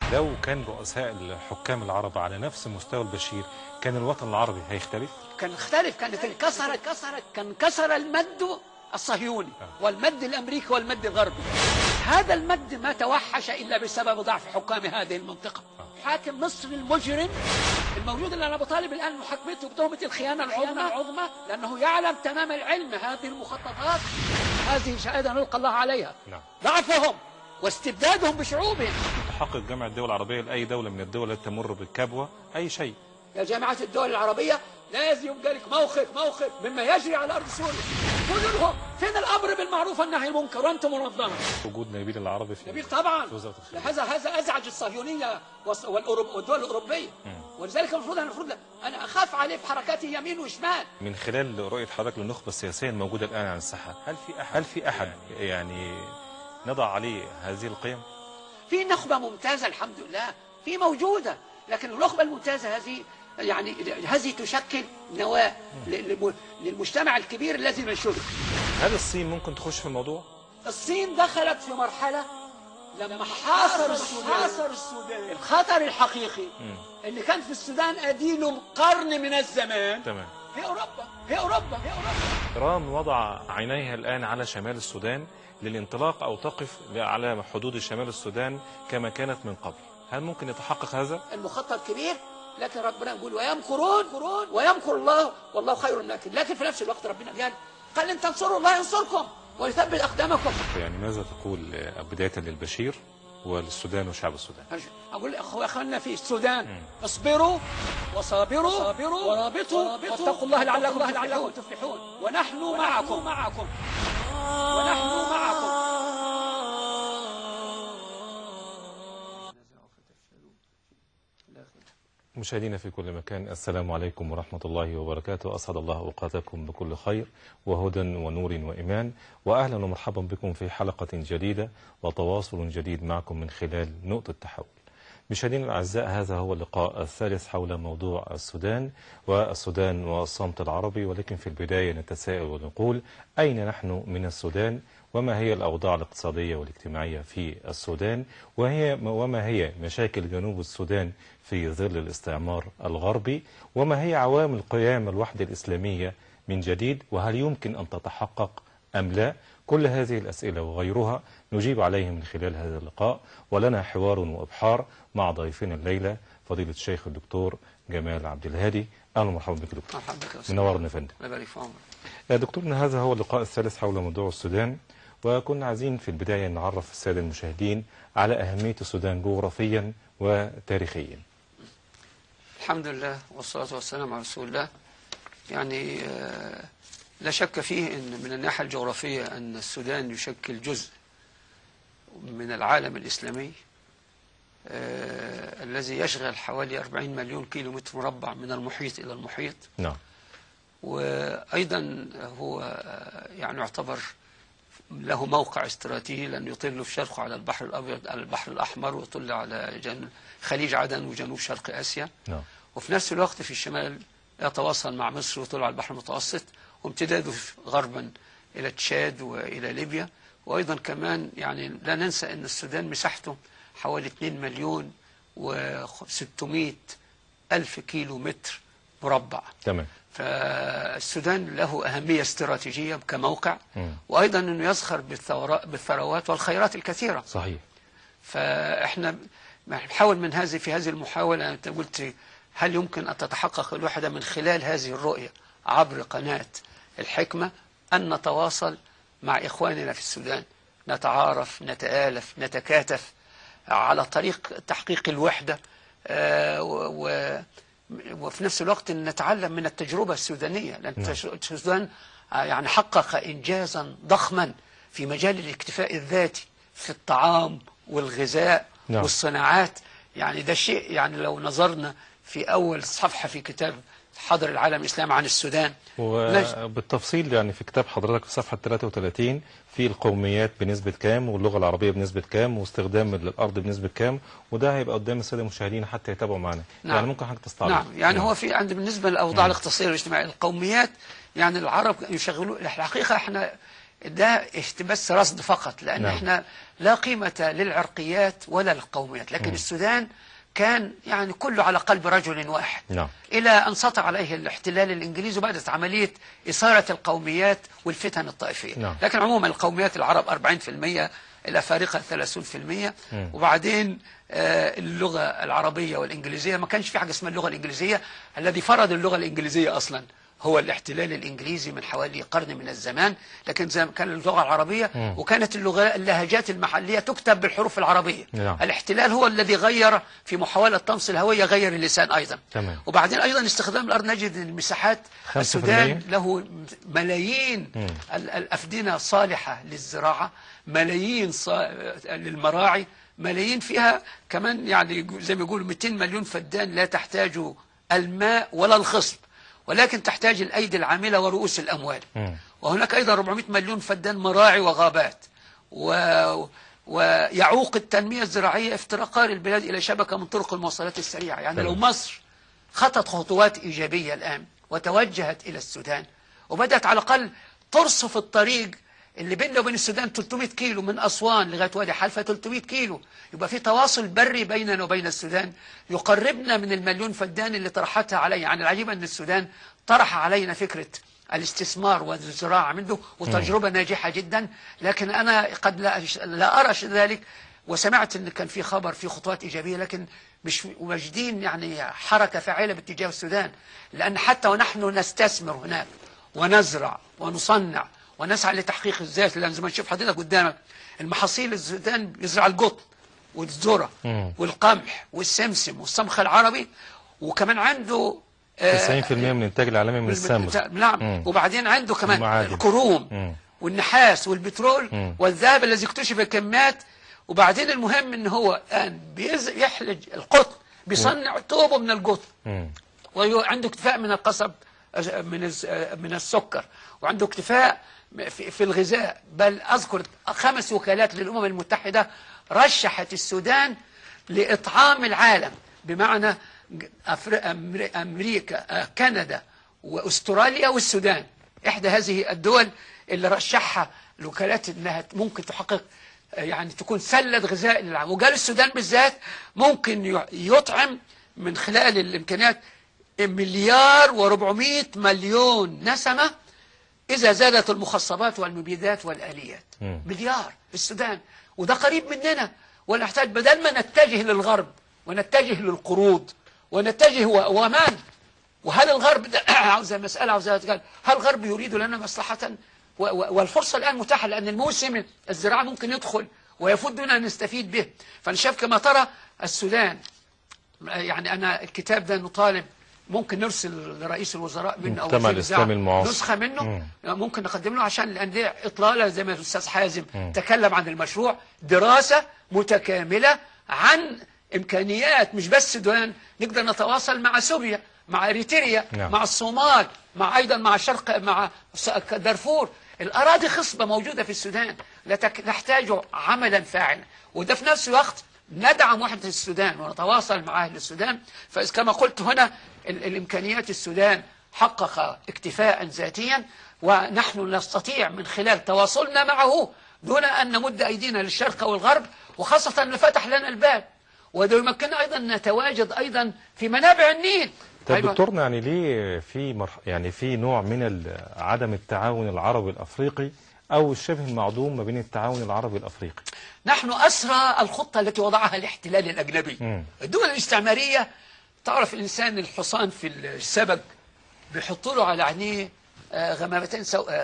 لو كان رؤساء الحكام العرب على نفس مستوى البشير كان الوطن العربي هيختلف؟ كان اختلف، كان انكسر المد الصهيوني والمد الأمريكي والمد الغربي. هذا المد ما توحش إلا بسبب ضعف حكام هذه المنطقة. حاكم مصر المجرم الموجود اللي أنا بطالب الآن محاكمته بتهمة الخيانة العظمى لأنه يعلم تمام العلم هذه المخططات هذه شهادة نلقى الله عليها. ضعفهم واستبدادهم بشعوبهم. تحقق جامعة الدول العربية لأي دولة من الدول التي تمر بالكبوة أي شيء. يا جامعة الدول العربية لازم يبقى لك موقف مما يجري على أرض سوريا. قولوا لهم فين الأمر بالمعروف والنهي عن المنكر وأنتم منظمة. وجود نبيل العربي في نبيل طبعا هذا أزعج الصهيونية والدول الأوروبية. ولذلك المفروض أنا أخاف عليه في حركاته يمين وشمال. من خلال رؤية حضرتك للنخبة السياسية الموجودة الآن على الساحة، هل في أحد يعني نضع عليه هذه القيم؟ في نخبة ممتازة الحمد لله، في موجودة، لكن النخبة الممتازة هذه تشكل نواة للمجتمع الكبير الذي ننشده. هل الصين ممكن تخش في الموضوع؟ الصين دخلت في مرحلة لما حاصر السودان الخطر الحقيقي اللي كان في السودان أديله قرن من الزمان. تمام. هي أوروبا. إيران وضع عينيها الآن على شمال السودان للانطلاق أو تقف على حدود شمال السودان كما كانت من قبل. هل ممكن يتحقق هذا؟ المخطط كبير، لكن ربنا يقول ويمكرون ويمكر الله والله خير الماكرين. لكن في نفس الوقت ربنا قال إن تنصروا الله ينصركم ويثبت أقدامكم. يعني ماذا تقول بداية للبشير وللسودان وشعب السودان؟ أقول أخواننا في السودان اصبروا وصابروا ورابطوا واتقوا الله لعلكم تفلحون ونحن معكم. مشاهدينا في كل مكان، السلام عليكم ورحمة الله وبركاته. أسعد الله أوقاتكم بكل خير وهدى ونور وإيمان، وأهلا ومرحبا بكم في حلقة جديدة وتواصل جديد معكم من خلال نقطة تحول. مشاهدينا الأعزاء، هذا هو اللقاء الثالث حول موضوع السودان والصمت العربي، ولكن في البداية نتساءل ونقول أين نحن من السودان؟ وما هي الأوضاع الاقتصادية والاجتماعية في السودان؟ وما هي مشاكل جنوب السودان في ظل الاستعمار الغربي؟ وما هي عوامل قيام الوحدة الإسلامية من جديد؟ وهل يمكن أن تتحقق أم لا؟ كل هذه الأسئلة وغيرها نجيب عليه من خلال هذا اللقاء، ولنا حوار وإبحار مع ضيفنا الليلة فضيلة الشيخ الدكتور جمال عبد الهادي. أهلا ومرحبا بك دكتور. مرحبا بك. منورنا يا فندم. الله يبارك في عمرك. دكتورنا، هذا هو اللقاء الثالث حول موضوع السودان، وكنا عايزين في البداية نعرف السادة المشاهدين على أهمية السودان جغرافيا وتاريخيا. الحمد لله والصلاة والسلام على رسول الله. يعني لا شك فيه أن من الناحية الجغرافية أن السودان يشكل جزء من العالم الإسلامي الذي يشغل حوالي 40 مليون كيلو متر مربع من المحيط إلى المحيط. نعم. وأيضا هو يعني يعتبر له موقع استراتيجي لأنه يطل في شرقه على البحر الأبيض، على البحر الأحمر، ويطل على خليج عدن وجنوب شرق آسيا. نعم. وفي نفس الوقت في الشمال يتواصل مع مصر ويطل على البحر المتوسط، وامتداده غربا إلى تشاد وإلى ليبيا. وأيضا كمان يعني لا ننسى أن السودان مساحته حوالي 2 مليون و600 ألف كيلو متر مربع. تمام. فالسودان له أهمية استراتيجية كموقع، وأيضا أنه يزخر بالثروات والخيرات الكثيرة. صحيح. فإحنا نحاول في هذه المحاولة، أنت قلت هل يمكن أن تتحقق الوحدة من خلال هذه الرؤية عبر قناة الحكمة، أن نتواصل مع إخواننا في السودان، نتعارف، نتآلف، نتكاتف على طريق تحقيق الوحدة، وفي نفس الوقت نتعلم من التجربة السودانية، لأن السودان يعني حقق إنجازا ضخما في مجال الاكتفاء الذاتي في الطعام والغذاء. نعم. والصناعات. يعني ده شيء، يعني لو نظرنا في أول صفحة في كتاب حضر العالم الإسلامي عن السودان وبالتفصيل، يعني في كتاب حضرتك في صفحة 33 في القوميات بنسبة كام، واللغة العربية بنسبة كام، واستخدام الأرض بنسبة كام، وده هيبقى قدام السادة المشاهدين حتى يتابعوا معنا. نعم. يعني ممكن حضرتك تستعرض. نعم. يعني نعم. هو في عند بالنسبة للأوضاع الاقتصادية والاجتماعية القوميات، يعني العرب يشغلوا الحقيقة. احنا ده بس رصد فقط، لأن احنا لا قيمة للعرقيات ولا للقوميات، لكن السودان كان يعني كله على قلب رجل واحد. إلى أن سطع عليه الاحتلال الإنجليزي وبدأت عملية إثارة القوميات والفتن الطائفية. لكن عموما القوميات العرب 40%، الأفارقة 30%، وبعدين اللغة العربية والإنجليزية. ما كانش في حاجة اسمها اللغة الإنجليزية، الذي فرض اللغة الإنجليزية أصلا هو الاحتلال الإنجليزي من حوالي قرن من الزمان، لكن زي ما كان اللغة العربية وكانت اللهجات المحلية تكتب بالحروف العربية. الاحتلال هو الذي غير في محاولة طمس الهوية، غير اللسان أيضا. وبعدين أيضا استخدام الأرض، نجد أن المساحات السودان له ملايين الأفدنة صالحة للزراعة، ملايين للمراعي، ملايين فيها كمان يعني زي ما يقولوا 200 مليون فدان لا تحتاج الماء ولا الخصب، ولكن تحتاج الأيدي العاملة ورؤوس الأموال. وهناك أيضا 400 مليون فدان مراعي وغابات، ويعوق التنمية الزراعية افتراقار البلاد إلى شبكة من طرق المواصلات السريعة. يعني لو مصر خطت خطوات إيجابية الآن وتوجهت إلى السودان وبدأت على الأقل ترصف الطريق اللي بيننا وبين السودان 300 كيلو من أسوان لغاية وادي حلفة، 300 كيلو، يبقى في تواصل بري بيننا وبين السودان يقربنا من المليون فدان اللي طرحتها علي. يعني العجيب أن السودان طرح علينا فكرة الاستثمار والزراعة منه، وتجربة ناجحة جدا، لكن أنا قد لا أرى ذلك. وسمعت أن كان في خبر في خطوات إيجابية، لكن مش واجدين يعني حركة فاعلة باتجاه السودان، لأن حتى ونحن نستثمر هناك ونزرع ونصنع ونسعى لتحقيق الذات، لأن زي ما نشوف حضرتك قدامك المحاصيل، السودان يزرع القطن والذرة والقمح والسمسم والصمخ العربي، وكمان عنده 90% من الإنتاج العالمي من السمغ. نعم. وبعدين عنده كمان الكروم والنحاس والبترول والذهب الذي اكتشف كميات. وبعدين المهم ان هو الآن يحلج القطن، بيصنع توبه من القطن، وعنده اكتفاء من القصب من السكر، وعنده اكتفاء في الغذاء. بل أذكر 5 وكالات للأمم المتحدة رشحت السودان لإطعام العالم، بمعنى أمريكا، كندا، وأستراليا والسودان. إحدى هذه الدول اللي رشحها الوكالات أنها ممكن تحقق يعني تكون سلة غذاء للعالم. وقال السودان بالذات ممكن يطعم من خلال الإمكانيات 1,400,000,000 نسمة إذا زادت المخصبات والمبيدات والآليات. مليار في السودان، وده قريب مننا. ونحتاج بدل ما نتجه للغرب ونتجه للقروض ونتجه ومان. وهل الغرب عاوزة مسألة عاوزة، هل الغرب يريد لنا مصلحة؟ والفرصة الآن متاحة، لأن الموسم الزراعة ممكن يدخل ويفوت دون أن نستفيد به. فأنا شايف كما ترى السودان، يعني أنا الكتاب ده نطالب ممكن نرسل لرئيس الوزراء منه أو نسخة منه، ممكن نقدم له عشان الأندية إطلالة زي ما الأستاذ حازم تكلم عن المشروع، دراسة متكاملة عن إمكانيات مش بس السودان، نقدر نتواصل مع سوريا، مع إريتريا، مع الصومال، مع أيضا مع الشرق، مع دارفور. الأراضي خصبة موجودة في السودان، نحتاج عملا فاعلا. وده في نفس الوقت ندعم وحدة السودان ونتواصل مع أهل السودان. فكما قلت هنا الإمكانيات، السودان حقق اكتفاء ذاتيا، ونحن نستطيع من خلال تواصلنا معه دون أن نمد أيدينا للشرق أو الغرب، وخاصة أنه فتح لنا الباب، وده يمكننا أيضا نتواجد أيضا في منابع النيل. طيب دكتورنا، يعني ليه في نوع من عدم التعاون العربي الأفريقي أو الشبه المعدوم ما بين التعاون العربي الأفريقي؟ نحن أسرى الخطة التي وضعها الاحتلال الأجنبي. الدول الاستعمارية، تعرف الإنسان الحصان في السبق بيحطوا له على عينيه غمامتين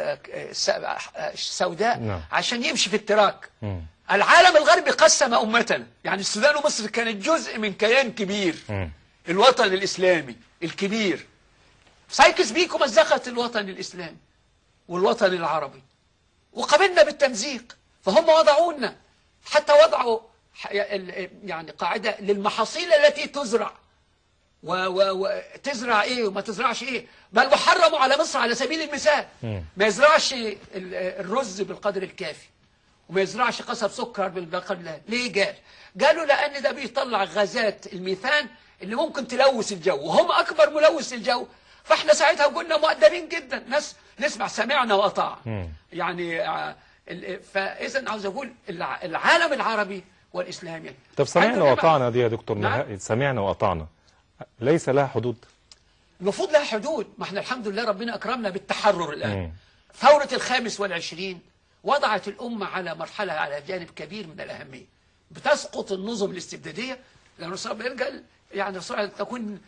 سوداء عشان يمشي في التراك. العالم الغربي قسم أمتنا، يعني السودان ومصر كانت جزء من كيان كبير، الوطن الإسلامي الكبير. سايكس بيكو مزقت الوطن الإسلامي والوطن العربي، وقبلنا بالتمزيق. فهم وضعونا، حتى وضعوا يعني قاعدة للمحاصيل التي تزرع، وتزرع ايه وما تزرعش ايه. بل وحرموا على مصر على سبيل المثال ما يزرعش الرز بالقدر الكافي، وما يزرعش قصب سكر بالقدر. ليه؟ قالوا لأن ده بيطلع غازات الميثان اللي ممكن تلوث الجو، وهم أكبر ملوث الجو. فاحنا ساعتها قلنا مؤدبين جدا، ناس نسمع سمعنا وأطاعنا. يعني فإذا عاوز أقول العالم العربي والإسلامي. طب سمعنا وأطعنا دي يا دكتور نهائي، سمعنا وأطعنا ليس لها حدود؟ المفروض لها حدود. ما احنا الحمد لله ربنا أكرمنا بالتحرر الآن. ثورة 25 وضعت الأمة على مرحلة، على جانب كبير من الأهمية. بتسقط النظم الاستبدادية، لأن الرسول بيرجع يعني الرسول تكون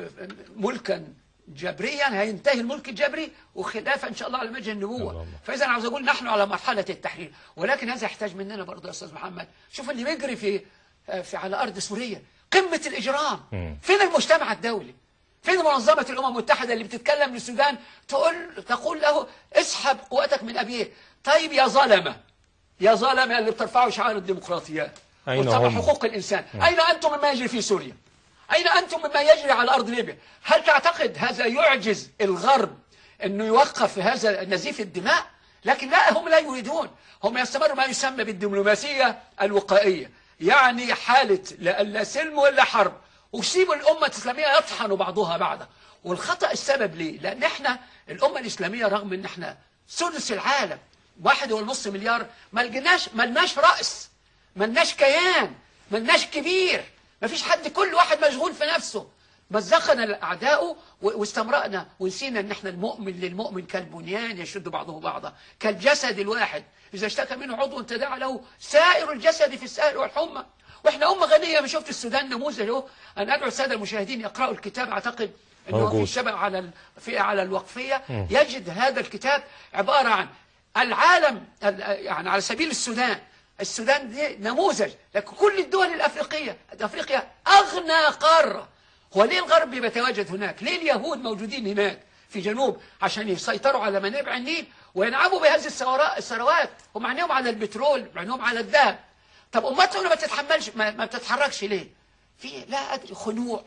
ملكا جبريا، هينتهي الملك الجبري وخلافة إن شاء الله على وجه النبوة. فإذا عاوز أقول نحن على مرحلة التحرير، ولكن هذا يحتاج مننا برضه يا أستاذ محمد. شوف اللي بيجري في على أرض سوريا، قمة الإجرام. فين المجتمع الدولي؟ فين منظمة الأمم المتحدة اللي بتتكلم للسودان تقول له اسحب قوتك من أبيه؟ طيب يا ظلمة، يا ظلمة اللي بترفعوا شعار الديمقراطيات وترفعوا حقوق الإنسان، أين أنتم مما يجري في سوريا؟ أين أنتم مما يجري على أرض ليبيا؟ هل تعتقد هذا يعجز الغرب أنه يوقف هذا نزيف الدماء؟ لكن لا، هم لا يريدون. هم يستمروا ما يسمى بالدبلوماسية الوقائية، يعني حالة لا سلم ولا حرب، وسيبوا الأمة الإسلامية يطحنوا بعضها بعضا. والخطأ السبب ليه؟ لأن احنا الأمة الإسلامية رغم أن احنا سدس العالم، 1.5 مليار، ما لناش رأس، ما لناش كيان، ما لناش كبير، ما فيش حد، كل واحد مشغول في نفسه. مزقنا الأعداء واستمرأنا ونسينا أن احنا المؤمن للمؤمن كالبنيان يشد بعضه بعضا، كالجسد الواحد إذا اشتكى منه عضو تداعى له سائر الجسد في السهر والحمى. واحنا أمة غنية. ما شفت السودان نموذج له؟ أنا أدعو السادة المشاهدين يقرأوا الكتاب، أعتقد أنه في الشبه على الوقفية يجد هذا الكتاب عبارة عن العالم، يعني على سبيل السودان دي نموذج، لكن كل الدول الأفريقية، أفريقيا أغنى قارة. هو ليه الغرب بيتواجد هناك؟ ليه اليهود موجودين هناك في جنوب؟ عشان يسيطروا على منابع النيل وينعموا بهذه الثروات. هم عينيهم على البترول، عينيهم على الذهب. طب أمتهم ما تتحملش، ما بتتحركش ليه؟ لا أدري، خنوع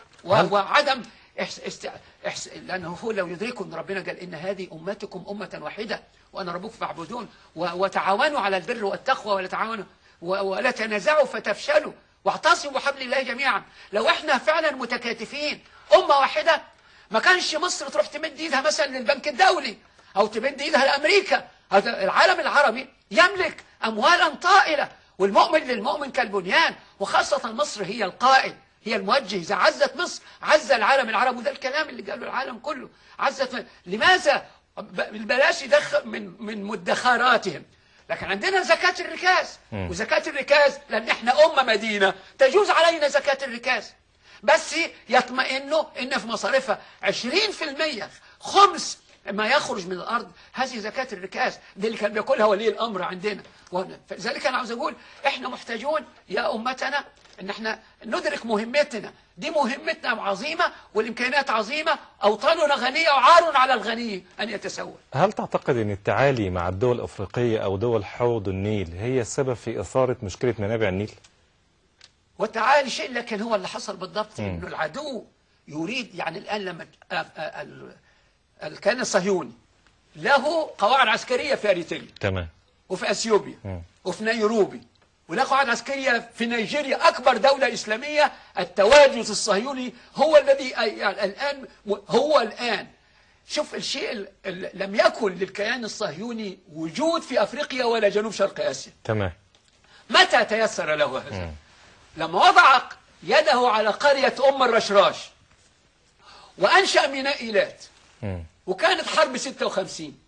وعدم لأنه هو لو يدركوا أن ربنا قال إن هذه أمتكم أمة واحدة وأنا ربكم فاعبدون، وتعاونوا على البر والتقوى ولا تعاونوا ولا تنازعوا فتفشلوا واعتصموا بحبل الله جميعا. لو احنا فعلا متكاتفين أمة واحدة، ما كانش مصر تروح تمد ايدها مثلا للبنك الدولي أو تمد ايدها لأمريكا. العالم العربي يملك أموالا طائلة، والمؤمن للمؤمن كالبنيان، وخاصة مصر هي القائد، هي الموجه. إذا عزت مصر عز العالم العربي، وده الكلام اللي قاله العالم كله. عزت لماذا؟ بلاش يدخل من مدخراتهم. لكن عندنا زكاة الركاز، وزكاة الركاز لأن احنا أمة مدينة تجوز علينا زكاة الركاز، بس يطمئنوا إن في مصاريفها 20% خمس ما يخرج من الأرض هذه زكاة الركاز، دي اللي كان بيقولها ولي الأمر عندنا. فلذلك أنا عاوز أقول إحنا محتاجون يا أمتنا إن إحنا ندرك مهمتنا دي، مهمتنا عظيمة والإمكانيات عظيمة، أوطاننا غنية وعار على الغني أن يتسول. هل تعتقد أن التعالي مع الدول الأفريقية أو دول حوض النيل هي السبب في إثارة مشكلة منابع النيل؟ والتعالي شيء، لكن هو اللي حصل بالضبط إنه العدو يريد، يعني الآن لما الكيان الصهيوني له قواعد عسكرية في أريتريا، تمام، وفي أثيوبيا، وفي نيروبي، وله قواعد عسكرية في نيجيريا، أكبر دولة إسلامية. التواجد الصهيوني هو الذي يعني الآن شوف الشيء لم يكن للكيان الصهيوني وجود في أفريقيا ولا جنوب شرق آسيا، تمام. متى تيسر له هذا؟ لما وضع يده على قرية الرشراش وأنشأ ميناء إيلات، وكانت حرب 56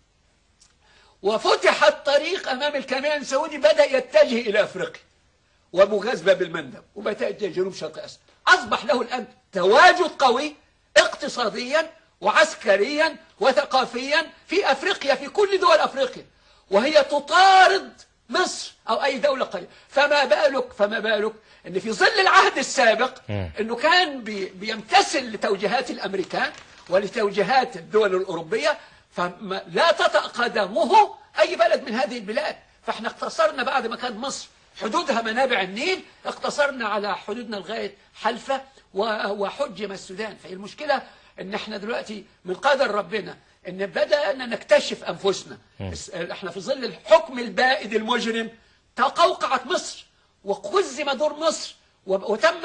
وفتح الطريق أمام الكيان السعودي، بدأ يتجه إلى أفريقيا ومغازبة بالمندب وبدأ جنوب شرق آسيا. أصبح له الآن تواجد قوي اقتصاديا وعسكريا وثقافيا في أفريقيا، في كل دول أفريقيا، وهي تطارد مصر أو أي دولة قليلة. فما بالك أن في ظل العهد السابق أنه كان بيمتثل لتوجيهات الأمريكان ولتوجيهات الدول الأوروبية، فلا تطأ قدمه أي بلد من هذه البلاد. فاحنا اقتصرنا بعد ما كانت مصر حدودها منابع النيل، اقتصرنا على حدودنا لغاية حلفة وحجم السودان. فهي المشكلة ان احنا دلوقتي من قدر ربنا ان بدأنا نكتشف أنفسنا. احنا في ظل الحكم البائد المجرم تقوقعت مصر وقزم دور مصر وتم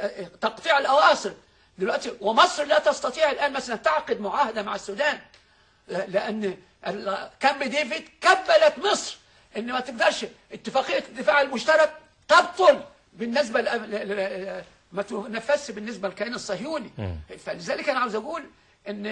تقطيع الأواصر دلوقتي، ومصر لا تستطيع الآن مثلا تعقد معاهدة مع السودان. لأن كامب ديفيد كبلت مصر إن ما تقدرش اتفاقية الدفاع المشترك تبطل بالنسبة ما تنفذش بالنسبة للكيان الصهيوني. فلذلك أنا عاوز أقول إن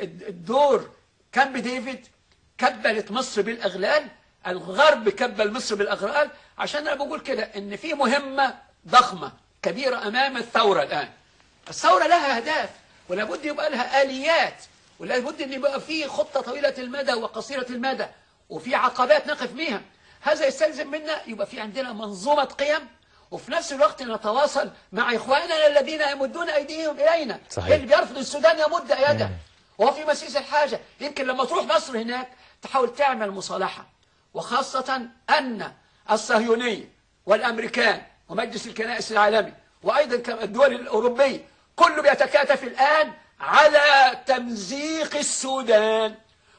الدور كامب ديفيد كبلت مصر بالأغلال، الغرب كبل مصر بالأغلال. عشان أنا بقول كده إن في مهمة ضخمة كبيرة أمام الثورة الآن. الثورة لها أهداف ولا بد يبقى لها آليات ولا بد أن يبقى في خطة طويلة المدى وقصيرة المدى وفي عقبات نقف بيها. هذا يستلزم منا يبقى في عندنا منظومة قيم وفي نفس الوقت نتواصل مع إخواننا الذين يمدون أيديهم إلينا. صحيح. اللي بيرفض السودان يمد يده وهو في مسيس الحاجة. يمكن لما تروح مصر هناك تحاول تعمل مصالحة، وخاصة أن الصهيونية والأمريكان ومجلس الكنائس العالمي وأيضا الدول الأوروبية كله بيتكاتف الآن على تمزيق السودان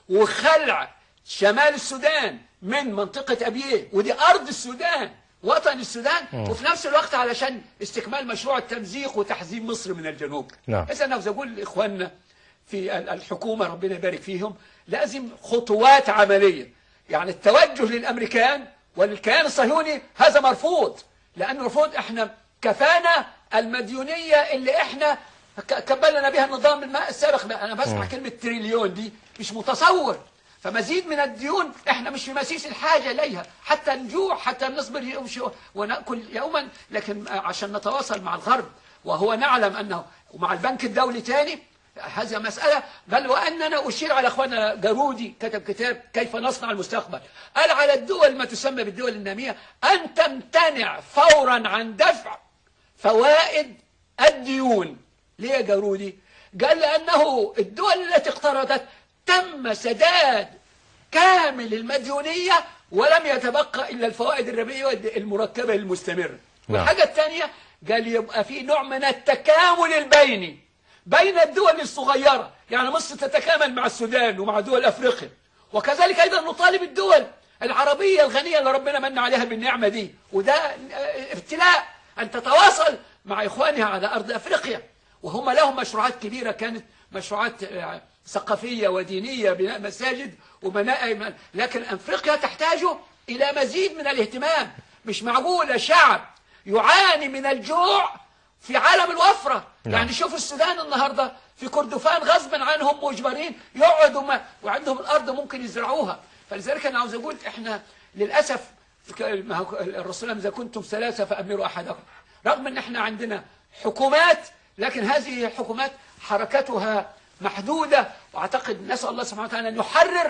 وخلع شمال السودان من منطقة أبيه، ودي أرض السودان وطن السودان، وفي نفس الوقت علشان استكمال مشروع التمزيق وتحزيم مصر من الجنوب. نعم. إذا أنا عاوز أقول لإخواننا في الحكومة ربنا يبارك فيهم لازم خطوات عملية. يعني التوجه للأمريكان وللكيان الصهيوني هذا مرفوض، لأنه مرفوض. إحنا كفانا المديونية اللي إحنا كبلنا بها النظام الماء السابق. أنا بسمع كلمة تريليون دي مش متصور. فمزيد من الديون احنا مش في مسيس الحاجة إليها، حتى نجوع، حتى نصبر ونأكل يوما، لكن عشان نتواصل مع الغرب وهو نعلم أنه ومع البنك الدولي تاني هذه مسألة. بل وأننا أشير على أخواننا جارودي كتب كتاب كيف نصنع المستقبل، قال على الدول ما تسمى بالدول النامية أن تمتنع فورا عن دفع فوائد الديون. ليه يا جارودي؟ قال لأنه الدول التي اقترضت تم سداد كامل المديونية ولم يتبقى إلا الفوائد الربوية المركبة المستمرة. والحاجة الثانية قال يبقى في نوع من التكامل البيني بين الدول الصغيرة، يعني مصر تتكامل مع السودان ومع دول أفريقيا، وكذلك أيضا نطالب الدول العربية الغنية اللي ربنا من عليها بالنعمة دي، وده ابتلاء أن تتواصل مع إخوانها على أرض أفريقيا، وهم لهم مشروعات كبيرة كانت مشروعات ثقافية ودينية، بناء مساجد وبناء، لكن أفريقيا تحتاج إلى مزيد من الاهتمام. مش معقول شعب يعاني من الجوع في عالم الوفرة. يعني شوف السودان النهاردة في كردفان غصبا عنهم مجبرين يقعدوا وعندهم الأرض ممكن يزرعوها. فلذلك أنا عاوز أقول إحنا للأسف الرسول إذا كنتم ثلاثة فأمروا أحدكم، رغم أن إحنا عندنا حكومات لكن هذه الحكومات حركتها محدودة، وأعتقد نسأل الله سبحانه وتعالى أن يحرر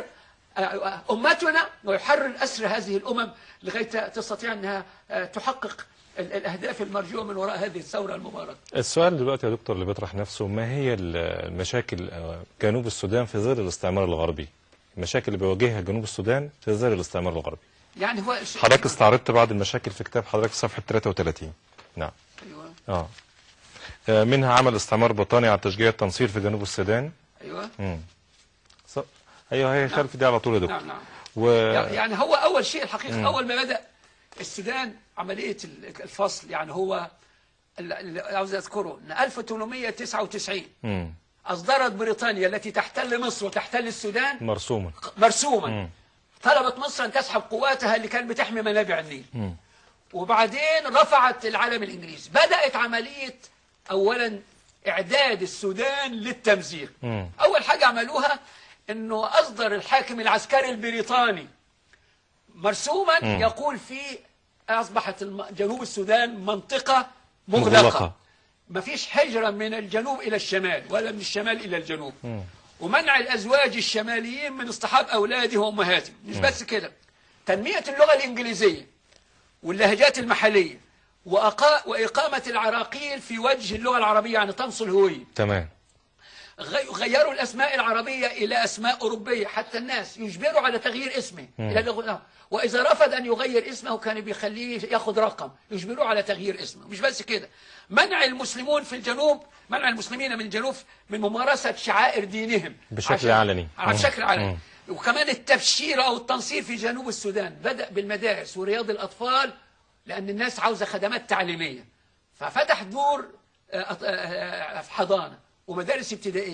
أمتنا ويحرر أسر هذه الأمم لغاية تستطيع أنها تحقق الأهداف المرجوة من وراء هذه الثورة المباركة. السؤال دلوقتي يا دكتور اللي بيطرح نفسه، ما هي المشاكل جنوب السودان في ظل الاستعمار الغربي؟ المشاكل اللي بيواجهها جنوب السودان في ظل الاستعمار الغربي. يعني هو حضرتك استعرضت بعض المشاكل في كتاب حضرتك في صفحة 33. نعم. أيوة. منها عمل استعمار بريطاني على تشجيع التنصير في جنوب السودان. أيوة. أيوة هي خلف دي على طول يا دكتور. نعم. يعني هو أول شيء الحقيقة أول ما بدأ السودان عملية الفصل، يعني هو اللي عاوز أذكره أن 1899 أصدرت بريطانيا التي تحتل مصر وتحتل السودان مرسوما طلبت مصر أن تسحب قواتها اللي كانت بتحمي منابع النيل. وبعدين رفعت العلم الإنجليزي. بدأت عملية أولا إعداد السودان للتمزيق. أول حاجة عملوها أنه أصدر الحاكم العسكري البريطاني مرسوما يقول فيه أصبحت جنوب السودان منطقة مغلقة، ما فيش هجرة من الجنوب إلى الشمال ولا من الشمال إلى الجنوب، ومنع الأزواج الشماليين من اصطحاب أولادهم وأمهاتهم. مش بس كده، تنمية اللغة الإنجليزية واللهجات المحلية وإقامة العراقيل في وجه اللغة العربية، يعني طمس الهوية. تمام. غيروا الأسماء العربية إلى أسماء أوروبية، حتى الناس يجبروا على تغيير اسمه إلى اللغة، وإذا رفض أن يغير اسمه كان بيخليه ياخذ رقم، يجبروه على تغيير اسمه. مش بس كده، منع المسلمون في الجنوب، منع المسلمين من الجنوب من ممارسة شعائر دينهم بشكل علني. بشكل علني. وكمان التبشير أو التنصير في جنوب السودان بدأ بالمدارس ورياض الأطفال، لأن الناس عاوزة خدمات تعليمية، ففتح دور حضانة ومدارس ابتدائية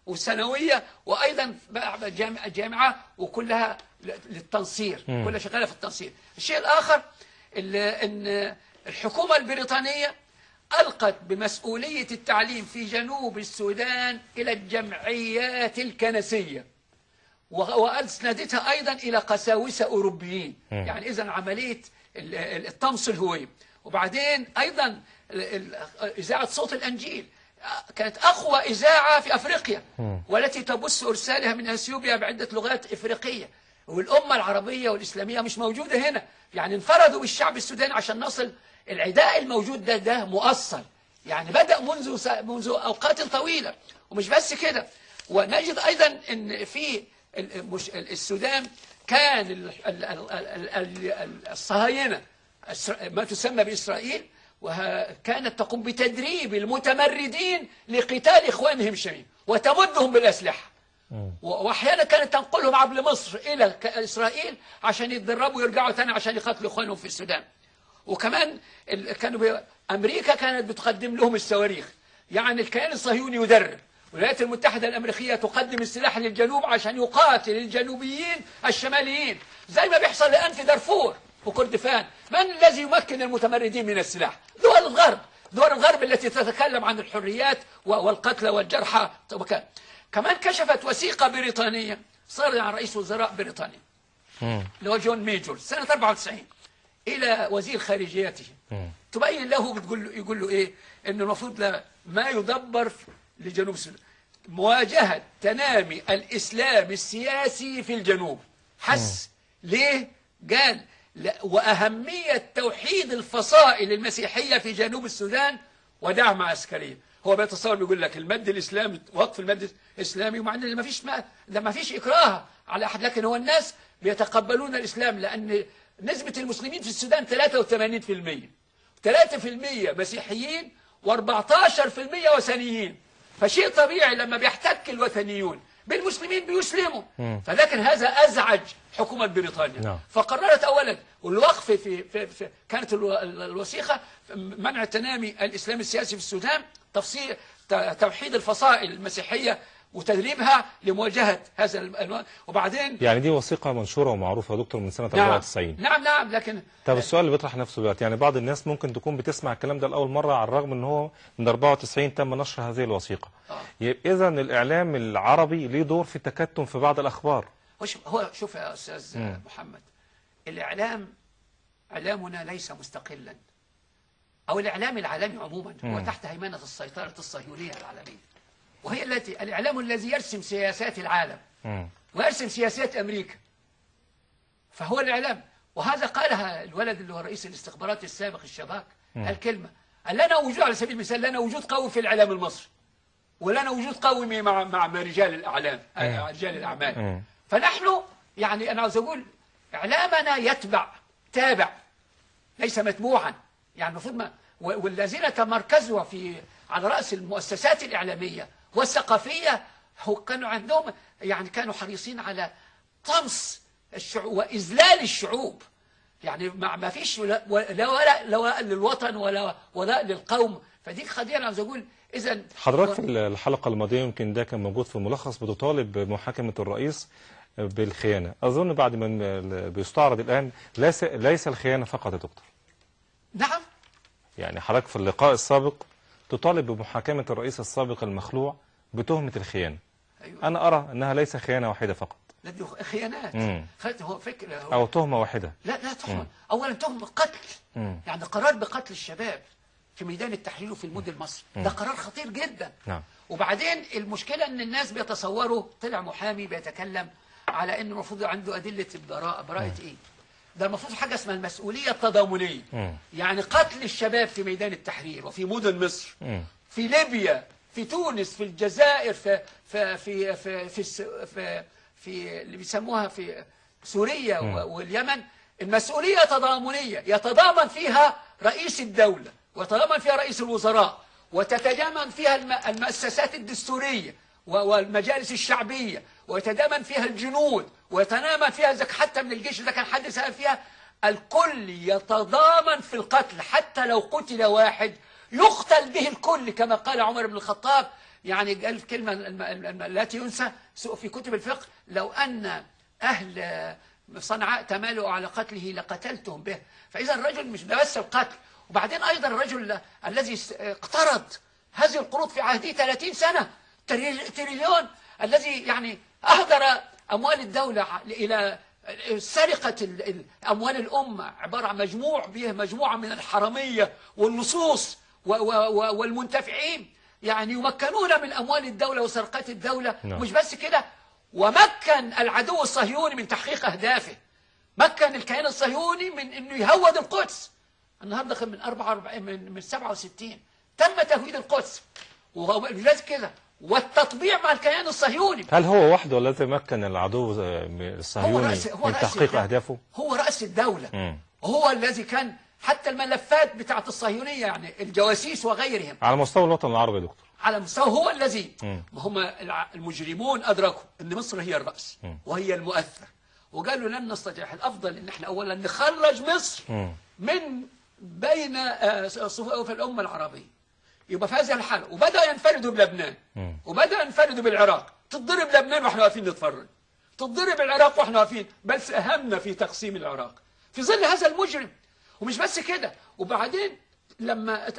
وثانوية، وأيضا جامعة، وكلها للتنصير، كلها شغالة في التنصير. الشيء الآخر أن الحكومة البريطانية ألقت بمسؤولية التعليم في جنوب السودان إلى الجمعيات الكنسية، وأسندتها أيضا إلى قساوسة أوروبيين. يعني إذن عملية الطمس الهوية. وبعدين أيضا إذاعة صوت الأنجيل كانت أقوى إذاعة في أفريقيا، والتي تبث إرسالها من أثيوبيا بعدة لغات إفريقية. والأمة العربية والإسلامية مش موجودة هنا، يعني انفردوا بالشعب السوداني عشان نصل. العداء الموجود ده مؤصل، يعني بدأ منذ أوقات طويلة. ومش بس كده، ونجد أيضا أن في السودان كان الصهاينة ما تسمى بإسرائيل، وكانت تقوم بتدريب المتمردين لقتال إخوانهم الشاميين وتمدهم بالأسلحة، وأحيانا كانت تنقلهم عبر مصر إلى إسرائيل عشان يتدربوا ويرجعوا تاني عشان يقاتلوا إخوانهم في السودان. وكمان أمريكا كانت بتقدم لهم الصواريخ. يعني الكيان الصهيوني يدرب، والولايات المتحدة الأمريكية تقدم السلاح للجنوب عشان يقاتل الجنوبيين الشماليين، زي ما بيحصل الآن في دارفور وكردفان. من الذي يمكن المتمردين من السلاح؟ دول الغرب، دول الغرب التي تتكلم عن الحريات والقتل والجرحى. كمان كشفت وثيقة بريطانية صار عن رئيس وزراء بريطانيا اللي هو جون ميجور سنة 94 إلى وزير خارجيته، تبين له يقول له إيه؟ إنه المفروض ما يدبر لجنوب السودان مواجهة تنامي الإسلام السياسي في الجنوب. حس ليه؟ قال وأهمية توحيد الفصائل المسيحية في جنوب السودان ودعم عسكري. هو بيتصور بيقول لك المد الإسلامي، وقف المد الإسلامي، ومع أن ما فيش إكراه على أحد، لكن هو الناس بيتقبلون الإسلام، لأن نسبة المسلمين في السودان 83%، 3% مسيحيين و14% وثنيين. فشيء طبيعي لما بيحتك الوثنيون بالمسلمين بيسلموا. فلكن هذا أزعج حكومة بريطانيا، فقررت أولا والوقف في كانت الوثيقة منع تنامي الإسلام السياسي في السودان، تفصيل توحيد الفصائل المسيحية وتدريبها لمواجهة هذا وبعدين يعني دي وثيقة منشورة ومعروفة يا دكتور من سنة 94. نعم. لكن طب السؤال اللي بيطرح نفسه دلوقتي، يعني بعض الناس ممكن تكون بتسمع الكلام ده لأول مرة، على الرغم ان هو من 94 تم نشر هذه الوثيقة. إذا الإعلام العربي ليه دور في التكتم في بعض الأخبار. هو شوف يا أستاذ محمد، الإعلام إعلامنا ليس مستقلا، أو الإعلام العالمي عموما هو تحت هيمنة السيطرة الصهيونية العالمية، وهي الإعلام الذي يرسم سياسات العالم ويرسم سياسات أمريكا. فهو الإعلام، وهذا قالها الولد اللي هو رئيس الاستخبارات السابق الشباك، الكلمة قال لنا وجود، على سبيل المثال لنا وجود قوي في الإعلام المصري، ولنا وجود قوي مع رجال الأعلام رجال الأعمال. فنحن يعني أنا عاوز أقول إعلامنا تابع ليس متبوعا. يعني المفروض والذين تمركزوا على رأس المؤسسات الإعلامية والثقافية كانوا عندهم، يعني كانوا حريصين على طمس الشعوب وإذلال الشعوب. يعني ما فيش لا ولاء للوطن ولا ولاء للقوم. فدي قضية أنا عاوز أقول. إذا حضرتك في الحلقة الماضية يمكن ده كان موجود في الملخص، بتطالب بمحاكمة الرئيس بالخيانة. أظن بعد ما بيستعرض الآن ليس الخيانة فقط يا دكتور. نعم. يعني حضرتك في اللقاء السابق تطالب بمحاكمة الرئيس السابق المخلوع بتهمة الخيانة. أيوة. أنا أرى أنها ليس خيانة واحدة فقط، خيانات. هو فكرة أو تهمة واحدة. لا تهمة. أولا تهمة قتل. يعني قرار بقتل الشباب في ميدان التحرير وفي المدن المصري، ده قرار خطير جدا. نعم. وبعدين المشكلة أن الناس بيتصوروا، طلع محامي بيتكلم على أنه المفروض عنده أدلة براءة إيه؟ ده المفروض حاجة اسمها المسؤولية التضامنية. يعني قتل الشباب في ميدان التحرير وفي مدن مصر، في ليبيا، في تونس، في الجزائر، في في في في في, في, في اللي بيسموها في سوريا واليمن، المسؤولية تضامنية يتضامن فيها رئيس الدولة ويتضامن فيها رئيس الوزراء، وتتضامن فيها المؤسسات الدستورية والمجالس الشعبية، ويتضامن فيها الجنود، ويتضامن فيها حتى من الجيش إذا كان حد سأل فيها. الكل يتضامن في القتل، حتى لو قتل واحد يقتل به الكل، كما قال عمر بن الخطاب يعني قال الكلمة التي ينسى في كتب الفقه: لو أن أهل صنعاء تمالوا على قتله لقتلتهم به. فإذا الرجل مش بس القتل، وبعدين أيضا الرجل الذي اقترض هذه القروض في عهده 30 سنة تريليون، الذي يعني أهدر أموال الدولة إلى سرقة أموال الأمة، عبارة عن مجموعة من الحرامية واللصوص والمنتفعين، يعني يمكنون من أموال الدولة وسرقات الدولة. مش بس كده، ومكن العدو الصهيوني من تحقيق أهدافه، مكن الكيان الصهيوني من أنه يهود القدس. النهاردة من 67 تم تهويد القدس، وجاز كده والتطبيع مع الكيان الصهيوني. هل هو وحده الذي مكن العدو الصهيوني من تحقيق أهدافه؟ هو رأس الدولة. هو الذي كان حتى الملفات بتاعت الصهيونية، يعني الجواسيس وغيرهم على مستوى الوطن العربي يا دكتور، على مستوى هو الذي هم المجرمون أدركوا أن مصر هي الرأس وهي المؤثر، وقالوا لن نستطيع، الأفضل أن احنا أولا نخرج مصر من بين صفوف الأمة العربية. يبقى في هذه الحالة وبدأ ينفردوا بلبنان وبدأ ينفردوا بالعراق. تضرب لبنان واحنا واقفين نتفرج، تضرب العراق واحنا واقفين، بل ساهمنا في تقسيم العراق في ظل هذا المجرم. ومش بس كده، وبعدين لما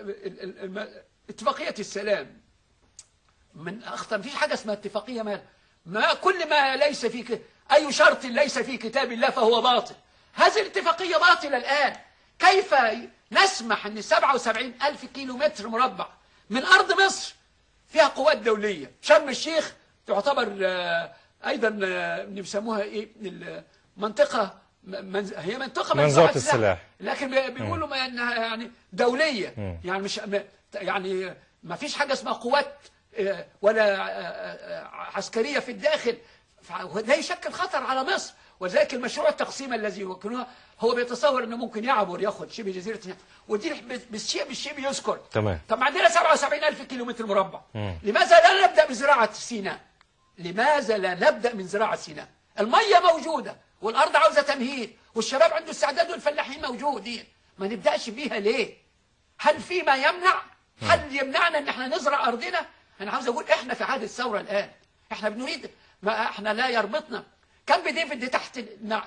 اتفاقية السلام من أخطر في حاجة اسمها اتفاقية ما كل ما ليس في أي شرط ليس في كتاب الله فهو باطل. هذه الاتفاقية باطلة الآن. كيف نسمح أن 77,000 كيلومتر مربع من أرض مصر فيها قوات دولية؟ شرم الشيخ تعتبر أيضا بيسموها إيه، منطقة هي منطقة منزوعة السلاح، لكن بيقولوا انها يعني دولية. يعني مش يعني ما فيش حاجة اسمها قوات ولا عسكرية في الداخل. ده يشكل خطر على مصر. وذلك المشروع التقسيم الذي يوكلوها هو بيتصور انه ممكن يعبر ياخد شبه جزيرة سيناء، ودي بالشيء يذكر. تمام. طب عندنا 77,000 كيلومتر مربع، لماذا لا نبدأ بزراعة سيناء؟ لماذا لا نبدأ من زراعة سيناء؟ المية موجودة والأرض عاوزة تمهيد والشباب عنده استعداد والفلاحين موجودين، ما نبدأش بيها ليه؟ هل في ما يمنع؟ هل يمنعنا ان احنا نزرع أرضنا؟ أنا عاوز أقول احنا في عهد الثورة الآن، احنا بنريد، ما احنا لا يربطنا كامب ديفيد دي تحت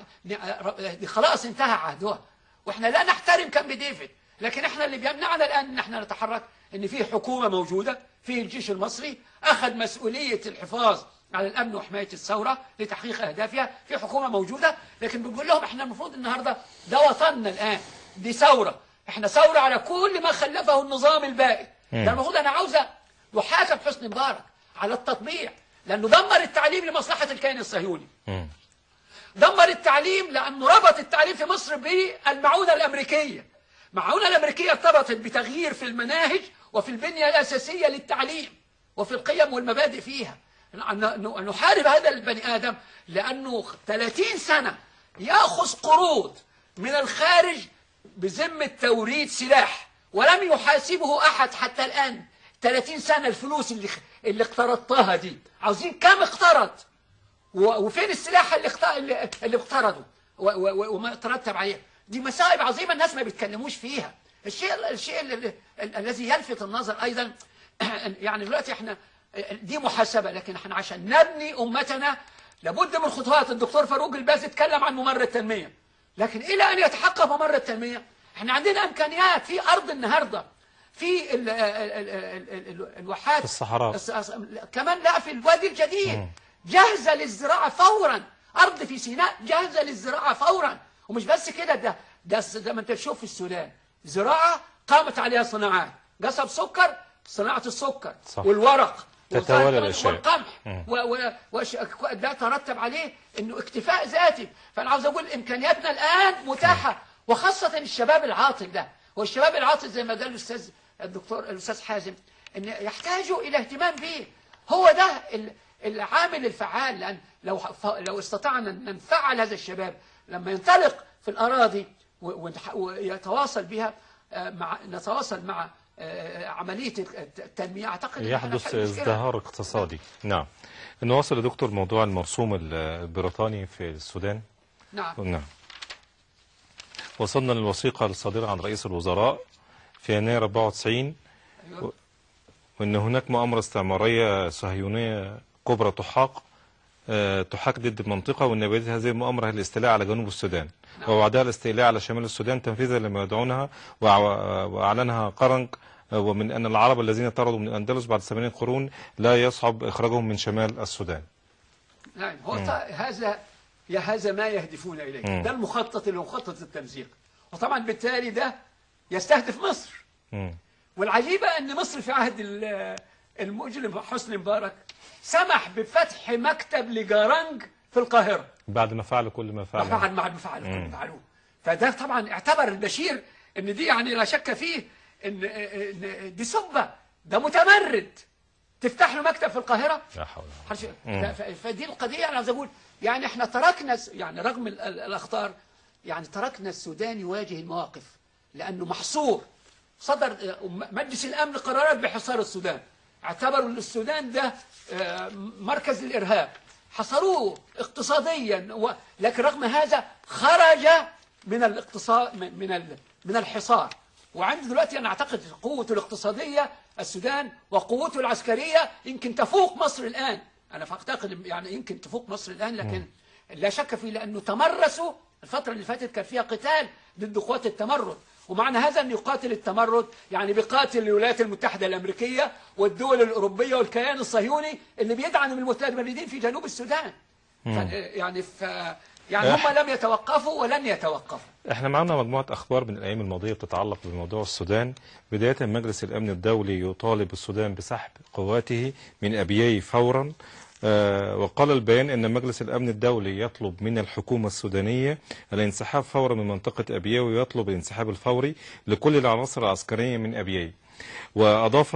دي خلاص انتهى عهدها، واحنا لا نحترم كامب ديفيد. لكن احنا اللي بيمنعنا الآن ان احنا نتحرك ان في حكومة موجودة، في الجيش المصري أخذ مسؤولية الحفاظ على الأمن وحماية الثورة لتحقيق أهدافها، في حكومة موجودة. لكن بنقول لهم احنا المفروض النهاردة ده وطننا الآن، دي ثورة، احنا ثورة على كل ما خلفه النظام البائد. ده المفروض أنا عاوزة يحاسب حسني مبارك على التطبيع، لأنه دمر التعليم لمصلحة الكيان الصهيوني. دمر التعليم لأنه ربط التعليم في مصر بالمعونة الأمريكية. المعونة الأمريكية ارتبطت بتغيير في المناهج وفي البنية الأساسية للتعليم وفي القيم والمبادئ فيها. أن نحارب هذا البني آدم لأنه 30 سنة يأخذ قروض من الخارج بذمة توريد سلاح ولم يحاسبه أحد حتى الآن. 30 سنة الفلوس اللي اقترضتها دي، عاوزين كم اقترض؟ وفين السلاح اللي اقترضه وما ترتب عليه؟ دي مصائب عظيمة الناس ما بيتكلموش فيها. الشيء الذي يلفت النظر أيضا يعني دلوقتي احنا دي محاسبة، لكن احنا عشان نبني أمتنا لابد من خطوات. الدكتور فاروق الباز اتكلم عن ممر التنمية، لكن إلى أن يتحقق ممر التنمية احنا عندنا إمكانيات في أرض النهاردة، في الواحات في الصحراء كمان، لا في الوادي الجديد جاهزة للزراعة فورا. أرض في سيناء جاهزة للزراعة فورا. ومش بس كده، ده زي ما انت تشوف في السودان زراعة قامت عليها صناعات، قصب سكر، صناعة السكر صح. والورق والقمح ده ترتب عليه انه اكتفاء ذاتي. فانا عاوز اقول امكانياتنا الان متاحة، وخاصة الشباب العاطل ده. والشباب العاطل زي ما قال الأستاذ حازم ان يحتاجوا الى اهتمام به. هو ده العامل الفعال. لأن لو استطعنا أن نفعل هذا الشباب لما ينطلق في الأراضي ويتواصل بها نتواصل مع عملية التنمية، أعتقد يحدث ازدهار اقتصادي. نعم. نواصل يا دكتور موضوع المرسوم البريطاني في السودان. نعم. وصلنا للوثيقة الصادرة عن رئيس الوزراء في يناير 94. وأن هناك مؤامرة استعمارية صهيونية كبرى تحاك ضد المنطقة، وأن بداية هذه المؤامرة هي الاستيلاء على جنوب السودان ووعدها الاستيلاء على شمال السودان تنفيذا لما يدعونها وأعلنها قرنج، ومن أن العرب الذين طردوا من الأندلس بعد 80 قرون لا يصعب إخراجهم من شمال السودان. نعم، هو هذا ما يهدفون إليه. ده المخطط اللي هو مخطط التمزيق، وطبعا بالتالي ده يستهدف مصر. والعجيبة أن مصر في عهد المجرم حسني مبارك سمح بفتح مكتب لجارنج في القاهرة بعد ما فعلوا كل ما فعلوا. بعد ما فعلوا كل ما فعلوه. فده طبعا اعتبر البشير ان دي يعني لا شك فيه ان دي سبة، ده متمرد تفتح له مكتب في القاهرة. لا حول ولا قوة. فدي القضية انا عايز اقول يعني احنا تركنا يعني رغم الاخطار يعني تركنا السودان يواجه المواقف لانه محصور. صدر مجلس الامن قرارات بحصار السودان، اعتبروا ان السودان ده مركز للارهاب، حصروه اقتصاديا لكن رغم هذا خرج من الاقتصاد من الحصار. وعنده دلوقتي انا اعتقد قوته الاقتصاديه السودان وقوته العسكريه يمكن تفوق مصر الان. انا اعتقد يعني يمكن تفوق مصر الان، لكن لا شك فيه لانه تمرسوا الفتره اللي فاتت كان فيها قتال ضد قوات التمرد. ومعنى هذا أن يقاتل التمرد يعني بيقاتل الولايات المتحدة الأمريكية والدول الأوروبية والكيان الصهيوني اللي بيدعم المتمردين في جنوب السودان. يعني هم لم يتوقفوا ولن يتوقفوا. احنا معنا مجموعة أخبار من الأيام الماضية بتتعلق بموضوع السودان. بداية مجلس الأمن الدولي يطالب السودان بسحب قواته من أبيي فورا. وقال البيان أن مجلس الأمن الدولي يطلب من الحكومة السودانية الانسحاب فورا من منطقة أبيي، ويطلب الانسحاب الفوري لكل العناصر العسكرية من أبيي. وأضاف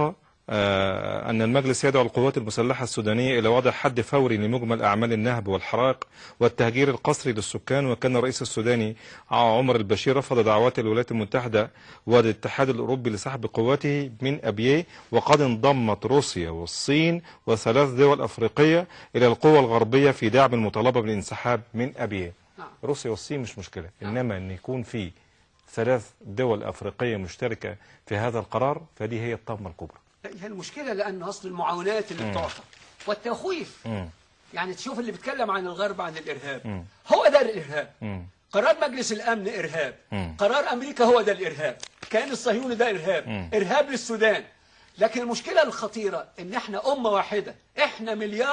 أن المجلس يدعو القوات المسلحة السودانية إلى وضع حد فوري لمجمل أعمال النهب والحرائق والتهجير القسري للسكان. وكان الرئيس السوداني عمر البشير رفض دعوات الولايات المتحدة والاتحاد الأوروبي لسحب قواته من أبيي، وقد انضمت روسيا والصين وثلاث دول أفريقية إلى القوى الغربية في دعم المطالبة بالانسحاب من أبيي. روسيا والصين مش مشكلة، إنما أن يكون في ثلاث دول أفريقية مشتركة في هذا القرار فدي هي الطامة الكبرى. هي المشكلة لأن أصل المعاونات اللي بتعطى والتخويف. يعني تشوف اللي بيتكلم عن الغرب عن الإرهاب، هو ده الإرهاب. قرار مجلس الأمن إرهاب، قرار أمريكا هو ده الإرهاب، كان الصهيوني ده إرهاب، إرهاب للسودان. لكن المشكلة الخطيرة إن إحنا أمة واحدة، إحنا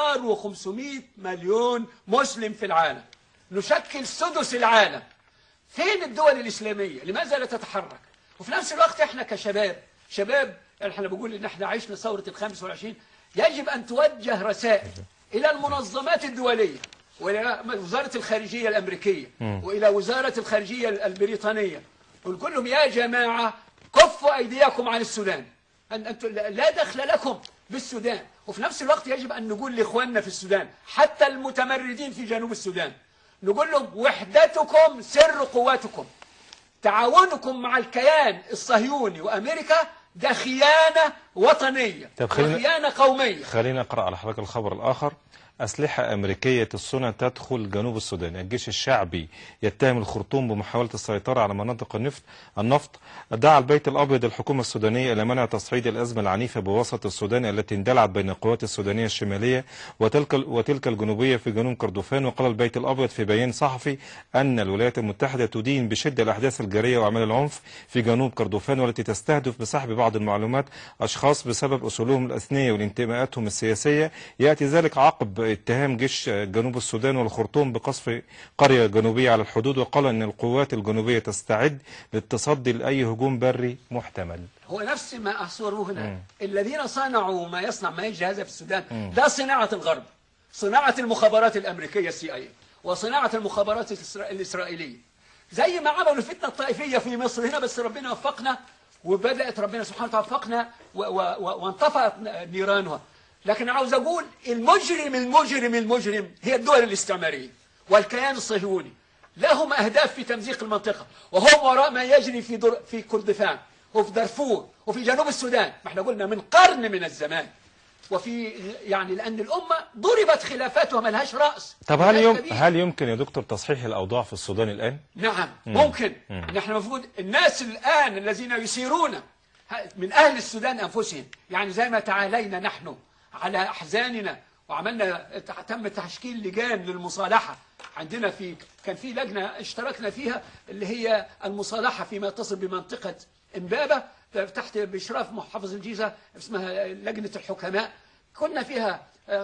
1,500,000,000 مسلم في العالم، نشكل سدس العالم. فين الدول الإسلامية؟ لماذا لا تتحرك؟ وفي نفس الوقت إحنا كشباب احنا بنقول ان احنا عشنا ثورة ال25، يجب ان توجه رسائل الى المنظمات الدولية والى وزارة الخارجية الامريكية والى وزارة الخارجية البريطانية، ونقول لهم يا جماعة كفوا ايديكم عن السودان، انتم لا دخل لكم بالسودان. وفي نفس الوقت يجب ان نقول لاخواننا في السودان حتى المتمردين في جنوب السودان، نقول لهم وحدتكم سر قواتكم، تعاونكم مع الكيان الصهيوني وامريكا ده خيانة وطنية وخيانة قومية. خلينا نقرأ على حضرتك الخبر الآخر. أسلحة أمريكية الصنع تدخل جنوب السودان. الجيش الشعبي يتهم الخرطوم بمحاولة السيطرة على مناطق النفط. دعا البيت الأبيض الحكومة السودانية إلى منع تصعيد الأزمة العنيفة بوسط السودان التي اندلعت بين القوات السودانية الشمالية وتلك الجنوبية في جنوب كردفان. وقال البيت الأبيض في بيان صحفي أن الولايات المتحدة تدين بشدة الأحداث الجارية وأعمال العنف في جنوب كردفان، والتي تستهدف بسحب بعض المعلومات أشخاص بسبب أصولهم الأثنية وانتماءاتهم السياسية. يأتي ذلك عقب اتهام جيش جنوب السودان والخرطوم بقصف قرية جنوبية على الحدود. وقال أن القوات الجنوبية تستعد للتصدي لأي هجوم بري محتمل. هو نفس ما أحصروه هنا. الذين صنعوا ما يصنع ما يجري هذا في السودان ده صناعة الغرب، صناعة المخابرات الأمريكية CIA وصناعة المخابرات الإسرائيلية، زي ما عملوا الفتنة الطائفية في مصر هنا، بس ربنا وفقنا وبدأت ربنا سبحانه وتعالى وفقنا وانطفأت نيرانها. لكن عاوز أقول المجرم هي الدول الاستعمارية والكيان الصهيوني، لهم أهداف في تمزيق المنطقة، وهم وراء ما يجري في كردفان وفي دارفور وفي جنوب السودان. ما احنا قلنا من قرن من الزمان، وفي يعني لأن الأمة ضربت خلافاتها ما لهاش رأس. طب هل يمكن يا دكتور تصحيح الأوضاع في السودان الآن؟ نعم ممكن. نحن المفروض الناس الآن الذين يسيرون من أهل السودان أنفسهم، يعني زي ما تعالينا نحن على أحزاننا وعملنا تم تشكيل لجان للمصالحة. عندنا كان في لجنة اشتركنا فيها اللي هي المصالحة فيما يتصل بمنطقة إمبابة تحت بإشراف محافظ الجيزة، اسمها لجنة الحكماء. كنا فيها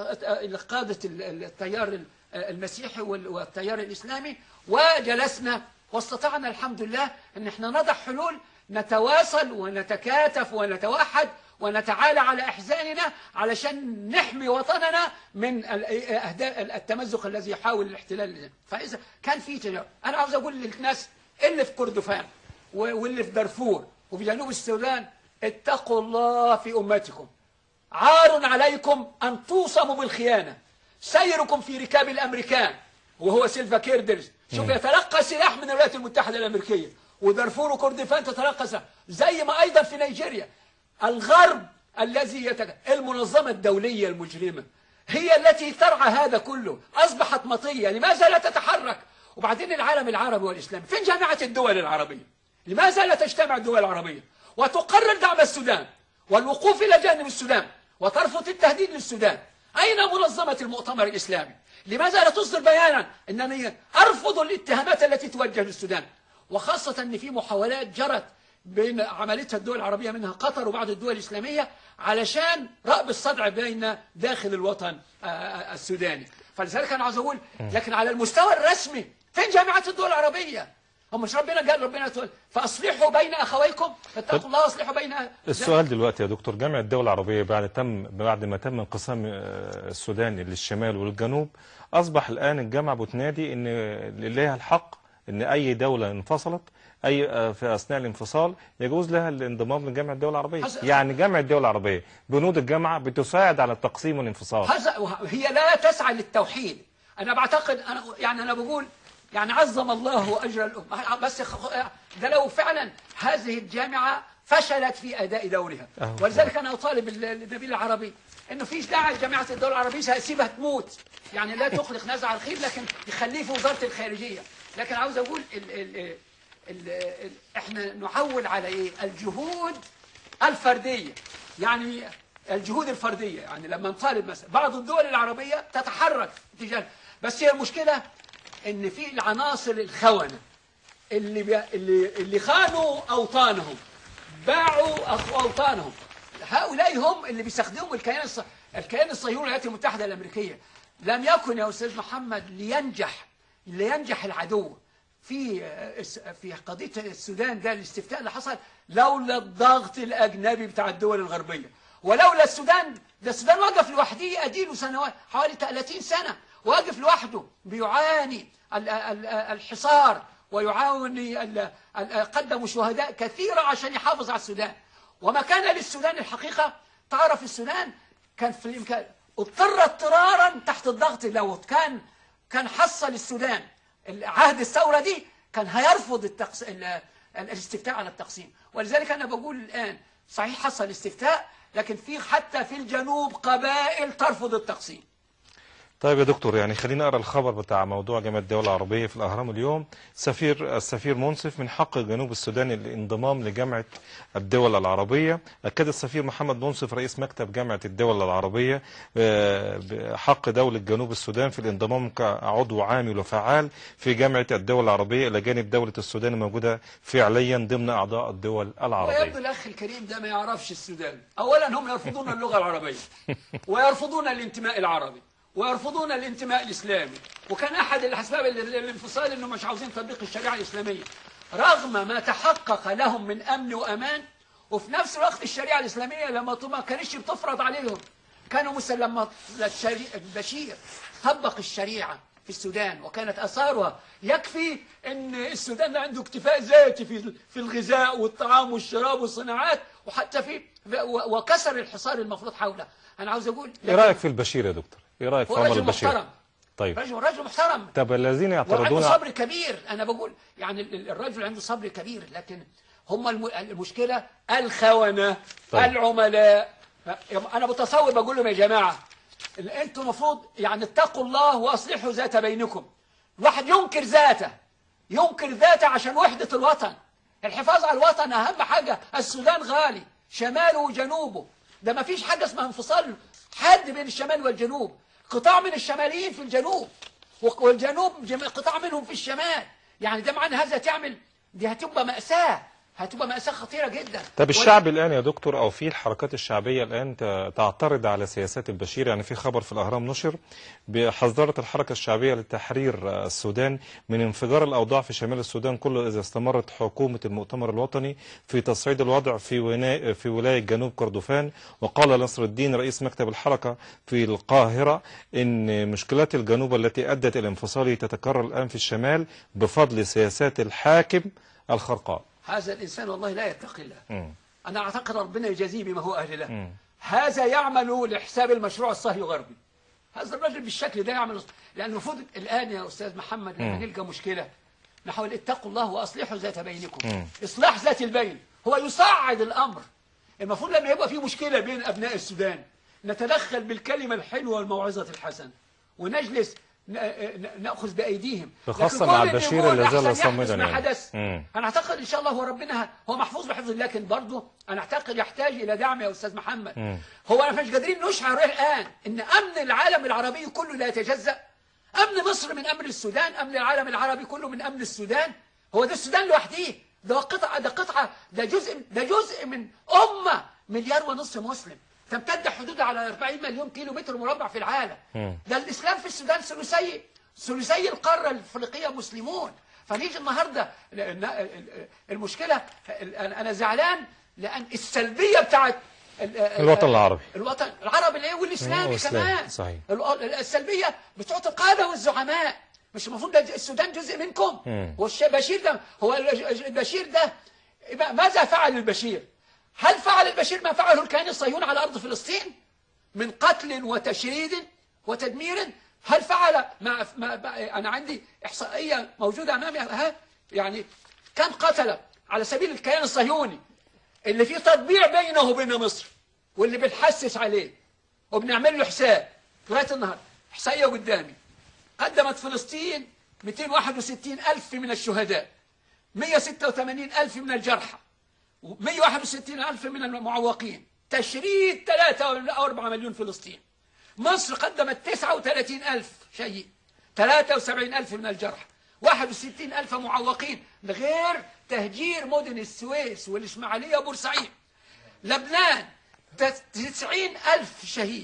قادة التيار المسيحي والتيار الإسلامي، وجلسنا واستطعنا الحمد لله أن احنا نضع حلول نتواصل ونتكاتف ونتوحد ونتعالى على أحزاننا علشان نحمي وطننا من التمزق الذي يحاول الاحتلال. فإذا كان في تجارب، أنا عاوز أقول للناس اللي في كردفان واللي في دارفور وفي جنوب السودان، اتقوا الله في أمتكم، عار عليكم أن توصموا بالخيانة. سيركم في ركاب الأمريكان وهو سيلفا كيردرز، شوف يتلقى سلاح من الولايات المتحدة الأمريكية، ودارفور وكردفان تتلقى سلاح، زي ما أيضا في نيجيريا. الغرب الذي المنظمة الدولية المجرمة هي التي ترعى هذا كله، أصبحت مطية. لماذا لا تتحرك؟ وبعدين العالم العربي والإسلامي، فين جامعة الدول العربية؟ لماذا لا تجتمع الدول العربية وتقرر دعم السودان والوقوف إلى جانب السودان وترفض التهديد للسودان؟ أين منظمة المؤتمر الإسلامي؟ لماذا لا تصدر بيانا أنني أرفض الاتهامات التي توجه للسودان؟ وخاصة أن في محاولات جرت بين عملتها الدول العربية منها قطر وبعض الدول الإسلامية علشان رأب الصدع بين داخل الوطن السوداني. فلذلك أنا عاوز أقول، لكن على المستوى الرسمي فين جامعة الدول العربية؟ هم مش ربنا قال ربنا فأصلحوا بين أخويكم، فاتقوا الله واصلحوا بين. السؤال دلوقتي يا دكتور، جامعة الدول العربية بعد ما تم انقسام السودان للشمال والجنوب، أصبح الآن الجامعة بتنادي إن لها الحق إن أي دولة انفصلت في أثناء الانفصال يجوز لها الانضمام لجامعة الدول العربية. يعني جامعة الدول العربية بنود الجامعة بتساعد على التقسيم والانفصال. هي لا تسعى للتوحيد. أنا بعتقد أنا بقول يعني عظم الله أجر الأمة، بس ده لو فعلا هذه الجامعة فشلت في أداء دورها. ولذلك أنا أطالب النبيل العربي إنه فيش داعي جامعة الدول العربية سيبها تموت، يعني لا تخلق نزع الخير، لكن يخليه في وزارة الخارجية. لكن عاوز أقول إحنا نعول على إيه؟ الجهود الفردية، يعني الجهود الفردية. يعني لما نطالب مثلا بعض الدول العربية تتحرك تجاه، بس هي المشكلة إن في العناصر الخونة اللي خانوا أوطانهم، باعوا أوطانهم. هؤلاء هم اللي بيستخدموا الكيان الصهيوني الولايات المتحدة الأمريكية. لم يكن يا أستاذ محمد لينجح العدو في قضية السودان ده، الاستفتاء اللي حصل لولا الضغط الأجنبي بتاع الدول الغربية، ولولا السودان. ده السودان وقف لوحده أديله سنوات، حوالي 30 سنة واقف لوحده بيعاني الحصار ويعاني. قدموا شهداء كثيرة عشان يحافظ على السودان. وما كان للسودان الحقيقة، تعرف السودان كان في الإمكان اضطر اضطرارا تحت الضغط. لو كان حصل السودان عهد الثورة دي كان هيرفض الاستفتاء على التقسيم. ولذلك أنا بقول الآن صحيح حصل استفتاء، لكن حتى في الجنوب قبائل ترفض التقسيم. طيب يا دكتور، يعني خلينا نقرا الخبر بتاع موضوع جامعة الدول العربية في الأهرام اليوم. السفير منصف: من حق جنوب السودان الانضمام لجامعة الدول العربية. أكد السفير محمد منصف رئيس مكتب جامعة الدول العربية حق دولة جنوب السودان في الانضمام كعضو عامل وفعال في جامعة الدول العربية إلى جانب دولة السودان الموجودة فعليا ضمن أعضاء الدول العربية. ويبدو الأخ الكريم ده ما يعرفش السودان. أولا هم يرفضون اللغة العربية ويرفضون الانتماء العربي ويرفضون الانتماء الإسلامي. وكان أحد الأسباب الانفصال إنه مش عاوزين تطبيق الشريعة الإسلامية رغم ما تحقق لهم من أمن وأمان. وفي نفس الوقت الشريعة الإسلامية لما ما كانش بتفرض عليهم، كانوا لما بشير طبق الشريعة في السودان وكانت أثارها يكفي إن السودان عنده اكتفاء ذاتي في الغذاء والطعام والشراب والصناعات، وحتى وكسر الحصار المفروض حوله. أنا عاوز أقول إيه رأيك في البشير يا دكتور؟ ايه رايك في عمر البشير؟ محترم. طيب رجل محترم. طب الذين يعترضون وعنده صبر كبير. انا بقول يعني الرجل عنده صبر كبير، لكن هم المشكله الخونه. طيب. العملاء. انا متصور بقول لهم يا جماعه انتم المفروض يعني اتقوا الله واصلحوا ذات بينكم. الواحد ينكر ذاته عشان وحده الوطن، الحفاظ على الوطن أهم حاجة. السودان غالي، شماله وجنوبه، ده ما فيش حاجة اسمها انفصال حد بين الشمال والجنوب. قطاع من الشماليين في الجنوب، والجنوب قطاع منهم في الشمال. يعني ده معنى هذا تعمل، دي هتبقى مأساة، هتبقى مأساة خطيرة جدا. طب الشعب الآن يا دكتور، أو في الحركات الشعبية الآن تعترض على سياسات البشير. يعني في خبر في الأهرام نشر بحذرت الحركة الشعبية لتحرير السودان من انفجار الأوضاع في شمال السودان كله إذا استمرت حكومة المؤتمر الوطني في تصعيد الوضع في ولاية جنوب كردفان. وقال نصر الدين رئيس مكتب الحركة في القاهرة إن مشكلات الجنوب التي أدت إلى انفصاله تتكرر الآن في الشمال بفضل سياسات الحاكم الخرقاء. هذا الإنسان والله لا يتقي الله. أنا أعتقد ربنا يجازيه بما هو أهل له. هذا يعمل لحساب المشروع الصهيوني الغربي. هذا الرجل بالشكل ده يعمل، لأن المفروض الآن يا أستاذ محمد لما نلقى مشكلة نحاول اتقوا الله وأصلحوا ذات بينكم. إصلاح ذات البين هو يصعد الأمر. المفروض لما يبقى في مشكلة بين أبناء السودان نتدخل بالكلمة الحلوة والموعظة الحسنة ونجلس نأخذ بأيديهم، خاصة مع البشير اللي زال صامدا. يعني حدث. أنا أعتقد إن شاء الله هو ربنا هو محفوظ بحفظ، لكن برضه أنا أعتقد يحتاج إلى دعم يا أستاذ محمد. هو أنا مش قادرين نشعر الآن إن أمن العالم العربي كله لا يتجزأ. أمن مصر من أمن السودان، أمن العالم العربي كله من أمن السودان. هو ده السودان لوحده؟ ده قطعة، ده جزء من أمة 1.5 مليار مسلم تمتد حدودها على 40 مليون كيلو متر مربع في العالم. ده الإسلام في السودان ثلثي القارة الأفريقية مسلمون. فنيجي النهاردة المشكلة، أنا زعلان لأن السلبية بتاعت الوطن العربي، الوطن العربي والإسلامي كمان. صحيح. السلبية بتوع القادة والزعماء. مش المفروض السودان جزء منكم؟ والبشير ده، هو البشير ده ماذا فعل البشير؟ هل فعل البشير ما فعله الكيان الصهيوني على أرض فلسطين من قتل وتشريد وتدمير؟ هل فعل أنا عندي إحصائية موجودة أمامي، يعني كم قتل على سبيل الكيان الصهيوني اللي فيه تطبيع بينه وبين مصر واللي بنحسس عليه وبنعمل له حساب لغاية النهاردة. إحصائية قدامي، قدمت فلسطين 261,000 من الشهداء، 186,000 من الجرحى، 161,000 من المعوقين، تشريد 3 أو 4 مليون فلسطين. مصر قدمت 39,000 شهيد، 73,000 من الجرحى، 61,000 معوقين، غير تهجير مدن السويس والإسماعيلية وبورسعيد. لبنان 90,000 شهيد،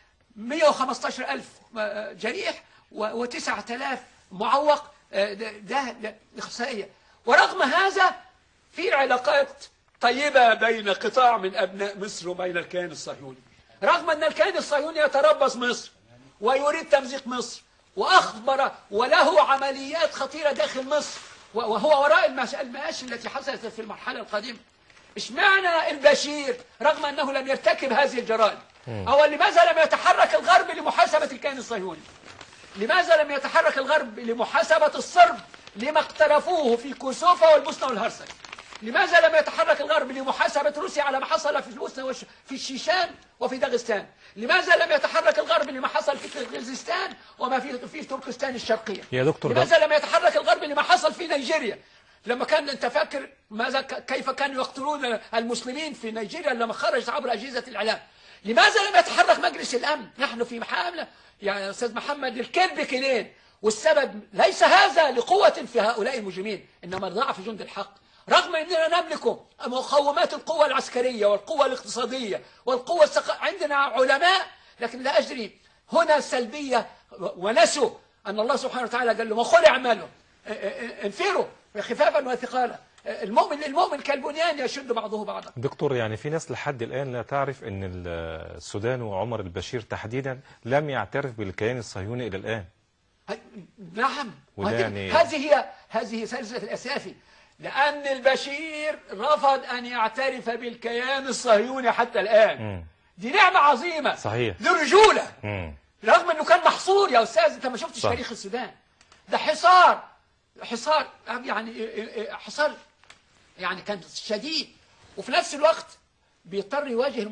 115,000 جريح، و9,000 معوق. ده إحصائية. ورغم هذا في علاقات طيبة بين قطاع من أبناء مصر وبين الكيان الصهيوني، رغم أن الكيان الصهيوني يتربص مصر ويريد تمزيق مصر وأخبر وله عمليات خطيرة داخل مصر، وهو وراء المآسي التي حصلت في المرحلة القادمة. اشمعنى البشير رغم أنه لم يرتكب هذه الجرائم؟ أو لماذا لم يتحرك الغرب لمحاسبة الكيان الصهيوني؟ لماذا لم يتحرك الغرب لمحاسبة الصرب لما اقترفوه في كوسوفا والبوسنة والهرسك؟ لماذا لم يتحرك الغرب لمحاسبة روسيا على ما حصل في البوسنة في الشيشان وفي داغستان؟ لماذا لم يتحرك الغرب لما حصل في كيرغيزستان وما في تركستان الشرقية؟ يا دكتور، لماذا لم يتحرك الغرب لما حصل في نيجيريا؟ لما كان انت فاكر كيف كانوا يقتلون المسلمين في نيجيريا لما خرجت عبر أجهزة الإعلام؟ لماذا لم يتحرك مجلس الأمن؟ نحن في محاولة يا أستاذ محمد للكذب كيلين، والسبب ليس هذا لقوة في هؤلاء المجرمين، إنما ضعف جند الحق. رغم أننا نملك مقومات القوة العسكرية والقوة الاقتصادية والقوة عندنا علماء، لكن لا أجري هنا سلبية، ونسوا أن الله سبحانه وتعالى قال له وقل اعملوا انفروا خفافا وثقالا. المؤمن كالبنيان يشد بعضه بعضا. دكتور، يعني في ناس لحد الآن لا تعرف أن السودان وعمر البشير تحديدا لم يعترف بالكيان الصهيوني إلى الآن. نعم، يعني هذه سلسلة الأسافي، لأن البشير رفض أن يعترف بالكيان الصهيوني حتى الآن. دي نعمة عظيمة، صحيح، دي رجولة. رغم أنه كان محصور يا أستاذ، أنت ما شفتش تاريخ السودان، ده حصار يعني كان شديد، وفي نفس الوقت بيضطر يواجه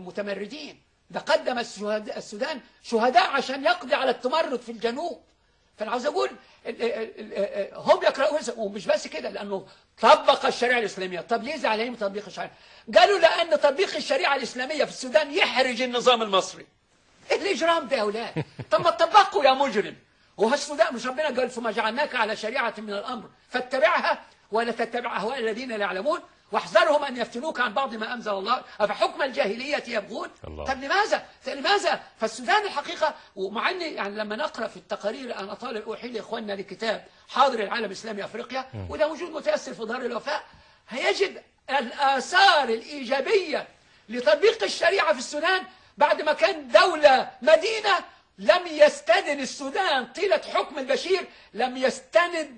المتمردين. ده قدم السودان شهداء عشان يقضي على التمرد في الجنوب، فانا عاوز اقول هم يقرأون ومش بس كده، لانه طبق الشريعه الاسلاميه. طب ليه زعلانين من تطبيق الشريعه؟ قالوا لان تطبيق الشريعه الاسلاميه في السودان يحرج النظام المصري. ايه الاجرام ده يا اولاد؟ طب ما تطبقوا يا مجرم. وهو السودان مش ربنا قال ثم جعلناك على شريعه من الامر فاتبعها ولا تتبع اهواء الذين لا يعلمون واحذرهم ان يفتنوك عن بعض ما انزل الله افحكم الجاهليه يبغون. طب لماذا فالسودان الحقيقه، ومع اني يعني لما نقرا في التقارير انا طالب اوحي لاخواننا لكتاب حاضر العالم الاسلامي افريقيا وده موجود متاثر في دار الوفاء، هيجد الاثار الايجابيه لتطبيق الشريعه في السودان بعد ما كان دوله مدينه. لم يستدن السودان طيله حكم البشير، لم يستدن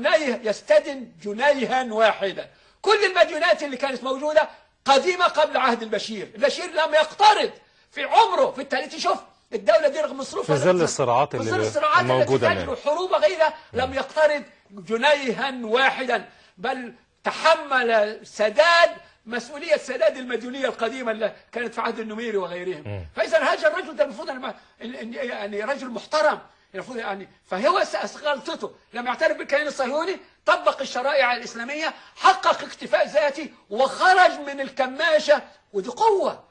جنيها واحدا. كل المديونات اللي كانت موجودة قديمة قبل عهد البشير لم يقترض في عمره في التاريخ. شوف الدولة دي رغم مصروفها في ظل الصراعات اللي موجودة التي وحروب غيرها لم يقترض جنيها واحدا، بل تحمل مسؤولية سداد المديونية القديمة اللي كانت في عهد النميري وغيرهم. فإذا هذا الرجل ده المفروض يعني رجل محترم، المفروض يعني فهو غلطته لما يعترف بالكيان الصهيوني، طبق الشرائع الإسلامية، حقق اكتفاء ذاتي وخرج من الكماشة. ودي قوة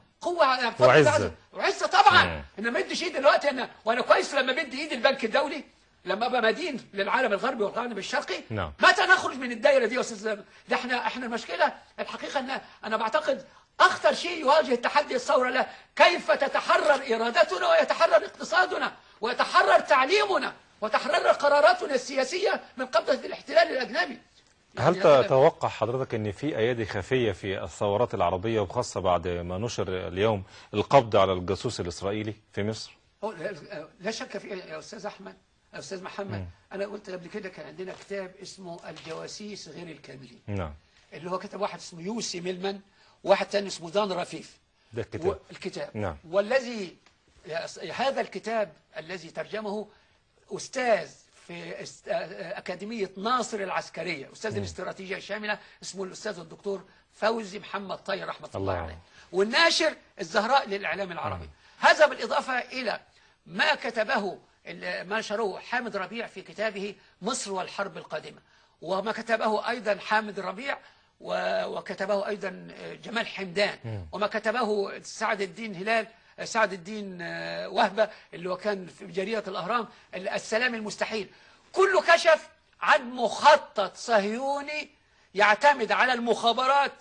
وعزة طبعا. انا ما بديش ايدي دلوقتي وانا كويس لما بدي ايد البنك الدولي لما ابقى مدين للعالم الغربي والعالم الشرقي. متى نخرج من الدائرة دي يا استاذ؟ ده احنا المشكلة الحقيقة ان انا بعتقد اخطر شيء يواجه التحدي الثورة له كيف تتحرر ارادتنا ويتحرر اقتصادنا ويتحرر تعليمنا وتحرر قراراتنا السياسية من قبضة الاحتلال الأجنبي. هل تتوقع حضرتك أن في أيادي خفية في الثورات العربية وخاصة بعد ما نشر اليوم القبض على الجاسوس الإسرائيلي في مصر؟ لا شك في يا أستاذ أحمد، يا أستاذ محمد. أنا قلت قبل كده كان عندنا كتاب اسمه الجواسيس غير الكاملين. نعم. اللي هو كتب واحد اسمه يوسي ميلمان وواحد ثاني اسمه دان رفيف. ده الكتاب. نعم. والذي هذا الكتاب الذي ترجمه أستاذ في أكاديمية ناصر العسكرية، أستاذ الاستراتيجية الشاملة، اسمه الأستاذ الدكتور فوزي محمد طاهر رحمة الله عليه، والناشر الزهراء للإعلام العربي. هذا بالإضافة إلى ما كتبه ما نشره حامد ربيع في كتابه مصر والحرب القادمة، وما كتبه أيضا حامد ربيع وكتبه أيضا جمال حمدان، وما كتبه سعد الدين وهبة اللي هو كان في جريدة الأهرام السلام المستحيل. كله كشف عن مخطط صهيوني يعتمد على المخابرات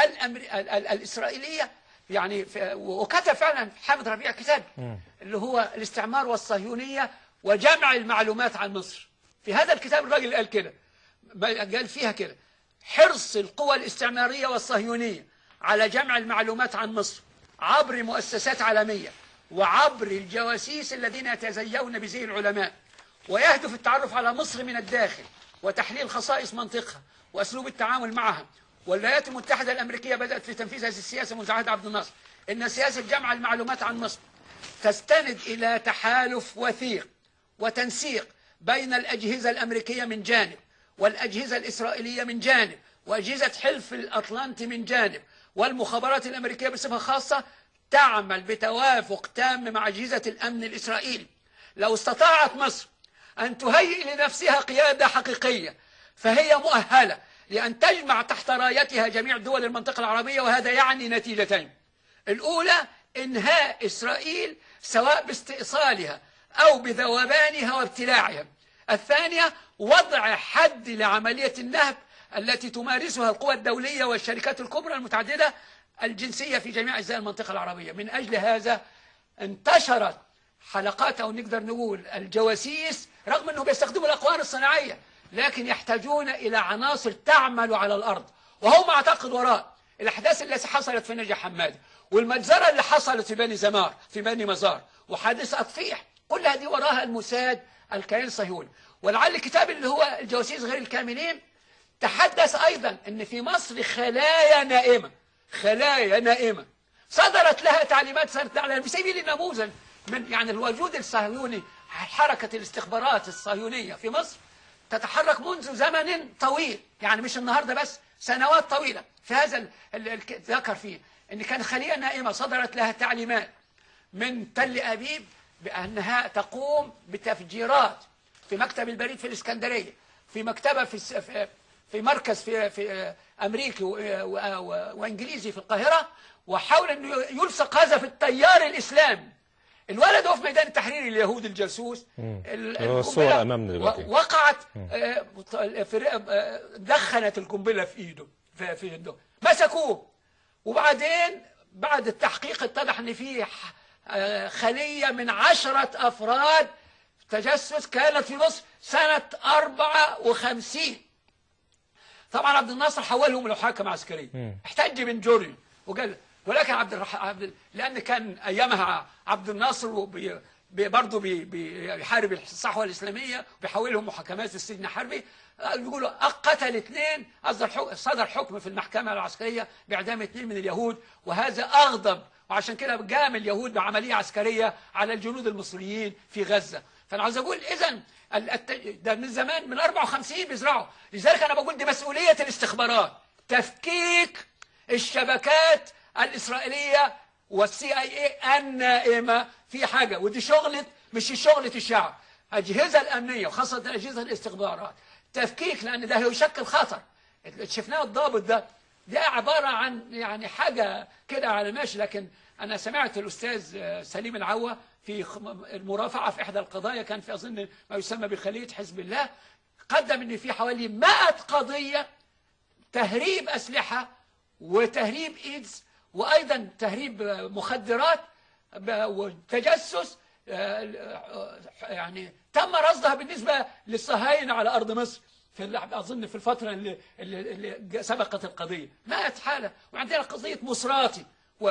الإسرائيلية يعني. وكتب فعلا حامد ربيع كتاب اللي هو الاستعمار والصهيونية وجمع المعلومات عن مصر. في هذا الكتاب الراجل قال كده، قال فيها كده: حرص القوى الاستعمارية والصهيونية على جمع المعلومات عن مصر عبر مؤسسات عالمية وعبر الجواسيس الذين يتزيون بزي العلماء، ويهدف التعرف على مصر من الداخل وتحليل خصائص منطقها وأسلوب التعامل معها. والولايات المتحدة الأمريكية بدأت في تنفيذ هذه السياسة منذ عهد عبد الناصر. إن سياسة جمع المعلومات عن مصر تستند إلى تحالف وثيق وتنسيق بين الأجهزة الأمريكية من جانب والأجهزة الإسرائيلية من جانب وأجهزة حلف الأطلنطي من جانب، والمخابرات الأمريكية بصفة خاصة تعمل بتوافق تام مع أجهزة الأمن الإسرائيلي. لو استطاعت مصر أن تهيئ لنفسها قيادة حقيقية فهي مؤهلة لأن تجمع تحت رايتها جميع دول المنطقة العربية، وهذا يعني نتيجتين: الأولى إنهاء إسرائيل سواء باستئصالها أو بذوبانها وابتلاعها. الثانية وضع حد لعملية النهب التي تمارسها القوى الدولية والشركات الكبرى المتعددة الجنسية في جميع أجزاء المنطقة العربية. من أجل هذا انتشرت حلقات أو نقدر نقول الجواسيس، رغم أنه بيستخدموا الأقوار الصناعية لكن يحتاجون إلى عناصر تعمل على الأرض. وهم أعتقد وراء الأحداث التي حصلت في نجع حمادي والمجزرة اللي حصلت في بني مزار وحادث أطفيح، كل هذه وراها الموساد الكيان الصهيوني. ولعل الكتاب اللي هو الجواسيس غير الكاملين تحدث أيضا أن في مصر خلايا نائمة صدرت لها تعليمات صارت على سبيل النموذج من يعني الوجود الصهيوني. حركة الاستخبارات الصهيونية في مصر تتحرك منذ زمن طويل، يعني مش النهاردة بس، سنوات طويلة. في هذا ذكر فيه أن كان خلية نائمة صدرت لها تعليمات من تل أبيب بأنها تقوم بتفجيرات في مكتب البريد في الإسكندرية، في مكتبة في مركز في أمريكي وإنجليزي في القاهرة، وحاول أنه يلصق هذا في التيار الإسلامي. الولد هو في ميدان التحرير اليهودي الجاسوس. الصور أمامنا دلوقتي وقعت دخنت القنبلة في إيده في يده، مسكوه، وبعدين بعد التحقيق اتضح ان فيه خلية من 10 أفراد تجسس كانت في مصر سنة 54. طبعا عبد الناصر حولهم لمحاكمة عسكرية، احتج بن جوري وقال، ولكن لأن كان أيامها عبد الناصر برضه بيحارب الصحوة الإسلامية وبيحولهم محاكمات في السجن الحربي، بيقولوا قتل 2، صدر حكم في المحكمة العسكرية بإعدام 2 من اليهود، وهذا أغضب، وعشان كده قام اليهود بعملية عسكرية على الجنود المصريين في غزة. فأنا عاوز أقول إذن ده من زمان، من 54 بيزرعوا. لذلك أنا بقول دي مسؤولية الاستخبارات، تفكيك الشبكات الإسرائيلية والCIA النائمة في حاجة، ودي شغلة مش شغلة الشعب، أجهزة الأمنية وخاصة أجهزة الاستخبارات، تفكيك، لأن ده يشكل خطر. شفناه الضابط ده عبارة عن يعني حاجة كده على ماشي. لكن أنا سمعت الأستاذ سليم العوة في المرافعة في إحدى القضايا، كان في أظن ما يسمى بخلية حزب الله، قدم أن في حوالي 100 قضية تهريب أسلحة وتهريب إيدز وأيضا تهريب مخدرات وتجسس يعني تم رصدها بالنسبة للصهاينة على أرض مصر في أظن في الفترة اللي سبقت القضية 100 حالة. وعندنا قضية مصراتي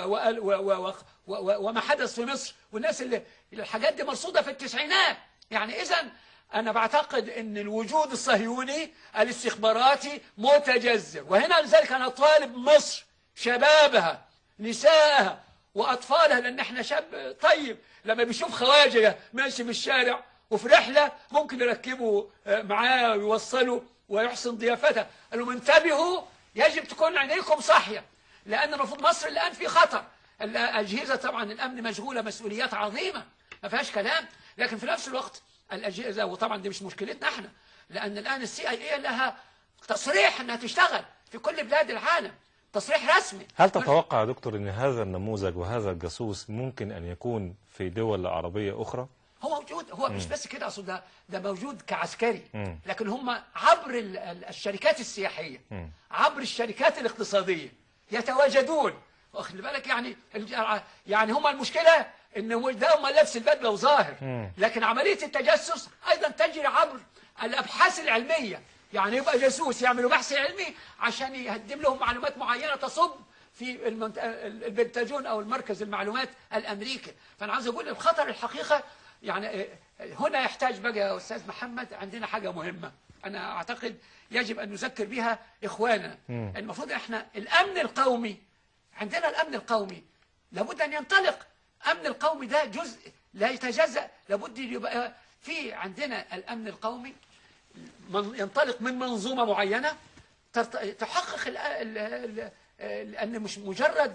وما حدث في مصر، والناس اللي الحاجات دي مرصودة في التسعينات. يعني إذن أنا بعتقد أن الوجود الصهيوني الاستخباراتي متجذر، وهنا لذلك أنا طالب مصر شبابها نسائها وأطفالها، لأن احنا شاب طيب لما بيشوف خواجة ماشي في الشارع وفي رحلة ممكن يركبوا معاه ويوصلوا ويحسن ضيافتها، قالوا لهم انتبهوا، يجب تكون عينيكم صاحية، لأن المفروض مصر الآن في خطر. الأجهزة طبعا الأمن مشغولة مسؤوليات عظيمة ما فيهاش كلام، لكن في نفس الوقت الأجهزة، وطبعا دي مش مشكلتنا احنا، لأن الآن الCIA لها تصريح أنها تشتغل في كل بلاد العالم، تصريح رسمي. هل تتوقع يا دكتور أن هذا النموذج وهذا الجاسوس ممكن أن يكون في دول عربية أخرى؟ هو موجود، هو مش بس كده، أصل ده موجود كعسكري، لكن هم عبر الشركات السياحية، عبر الشركات الاقتصادية يتواجدون، واخد بالك؟ يعني هم المشكلة إن ده هم لابس البدلة وظاهر، لكن عملية التجسس أيضا تجري عبر الأبحاث العلمية. يعني يبقى جاسوس يعملوا بحث علمي عشان يقدم لهم معلومات معينة تصب في البنتاجون أو المركز المعلومات الأمريكي. فأنا عايز أقول الخطر الحقيقة يعني هنا يحتاج بقى يا أستاذ محمد، عندنا حاجة مهمة أنا أعتقد يجب أن نذكر بها إخوانا. المفروض إحنا الأمن القومي، عندنا الأمن القومي لابد أن ينطلق. أمن القومي ده جزء لا يتجزأ، لابد يبقى في عندنا الأمن القومي ينطلق من منظومة معينة تحقق لأن مش مجرد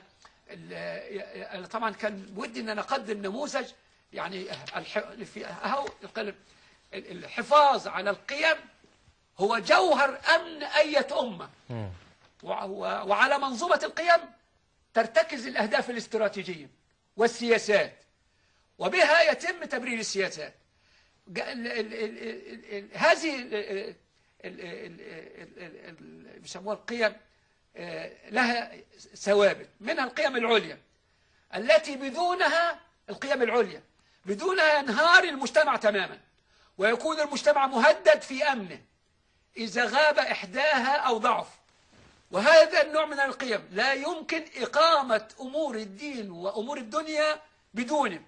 أن طبعا كان ودي أن نقدم نموذج يعني الحفاظ على القيم هو جوهر أمن أي أمة، وعلى منظومة القيم ترتكز الأهداف الاستراتيجية والسياسات، وبها يتم تبرير السياسات. هذه بيسموها القيم لها ثوابت، منها القيم العليا التي بدونها ينهار المجتمع تماما، ويكون المجتمع مهدد في أمنه إذا غاب إحداها أو ضعف. وهذا النوع من القيم لا يمكن إقامة أمور الدين وأمور الدنيا بدونه،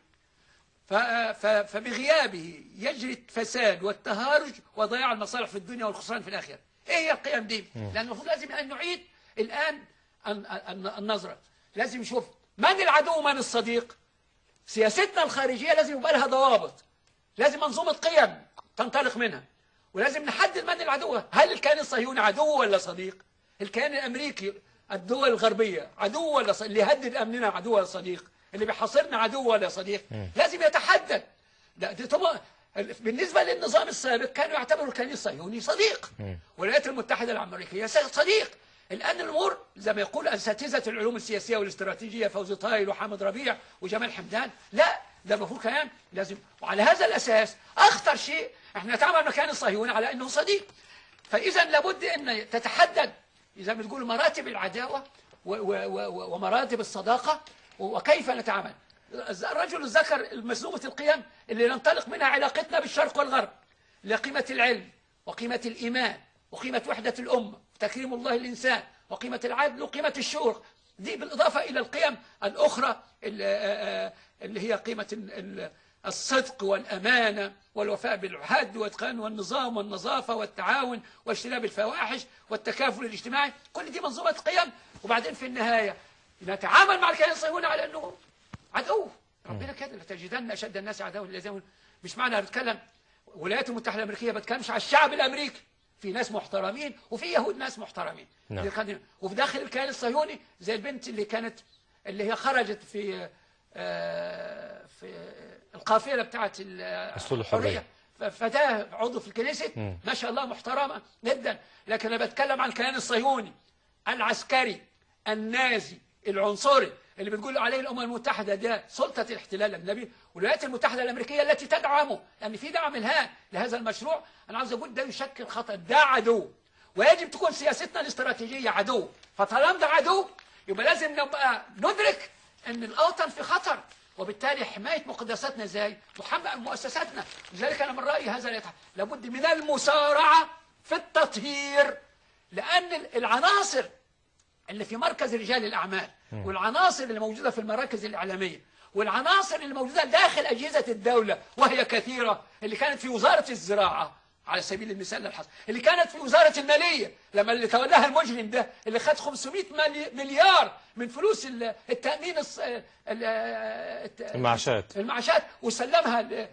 فبغيابه يجري الفساد والتهارج وضياع المصالح في الدنيا والخسران في الآخرة. إيه هي القيم دي؟ لأن المفروض لازم أن نعيد الآن النظرة، لازم نشوف من العدو ومن الصديق. سياستنا الخارجية لازم يبقى لها ضوابط، لازم منظومة قيم تنطلق منها، ولازم نحدد من العدو. هل الكيان الصهيوني عدو ولا صديق؟ الكيان الأمريكي، الدول الغربية عدو ولا صديق؟ اللي يهدد أمننا عدو ولا صديق؟ اللي بيحاصرنا عدو ولا صديق؟ لازم يتحدد. بالنسبة للنظام السابق كانوا يعتبروا الكيان الصهيوني صديق، والولايات المتحدة الأمريكية صديق. الآن الأمور زي ما يقول أساتذة العلوم السياسية والاستراتيجية فوزي طايل وحامد ربيع وجمال حمدان، لا ده المفروض كيان لازم، وعلى هذا الأساس أخطر شيء احنا نتعامل مع الكيان الصهيوني على أنه صديق. فإذا لابد أن تتحدد زي ما تقول مراتب العداوة ومراتب الصداقة وكيف نتعامل. الرجل ذكر مزلومة القيم اللي ننطلق منها علاقتنا بالشرق والغرب، لقيمة العلم وقيمة الإيمان وقيمة وحدة الأمة وتكريم الله الإنسان وقيمة العدل وقيمة الشعور، دي بالإضافة إلى القيم الأخرى اللي هي قيمة الصدق والأمانة والوفاء بالعهد وإتقان والنظام والنظافة والتعاون واجتناب الفواحش والتكافل الاجتماعي، كل دي منظومة قيم. وبعدين في النهاية نتعامل مع الكيان الصهيوني على أنه عدو. ربنا كده لتجدن أشد الناس عداوة للذين، مش معنى بتكلم الولايات المتحدة الأمريكية بتكلمش على الشعب الأمريكي، في ناس محترمين وفي يهود ناس محترمين. نعم. وفي داخل الكيان الصهيوني زي البنت اللي هي خرجت في القافلة بتاعت الحرية، فده عضو في الكنيسة ما شاء الله محترمة جدا. لكن أنا بتكلم عن الكيان الصهيوني العسكري النازي العنصري اللي بتقول عليه الأمم المتحدة ده سلطة الاحتلال الأجنبي، والولايات المتحدة الأمريكية التي تدعمه، لأن في دعم الهان لهذا المشروع. أنا عاوز أقول ده يشكل خطر، ده عدو، ويجب تكون سياستنا الاستراتيجية عدو. فطالما ده عدو يبقى لازم نبقى ندرك أن الأوطن في خطر، وبالتالي حماية مقدساتنا ازاي؟ مؤسساتنا. لذلك أنا من رأيي هذا لابد من المسارعة في التطهير، لأن العناصر اللي في مركز رجال الأعمال والعناصر اللي موجودة في المراكز الإعلامية والعناصر اللي موجودة داخل أجهزة الدولة وهي كثيرة، اللي كانت في وزارة الزراعة على سبيل المثال للحصر، اللي كانت في وزارة المالية لما اللي تولاها المجرم ده اللي خد 500 مليار من فلوس التأمين المعاشات وسلمها.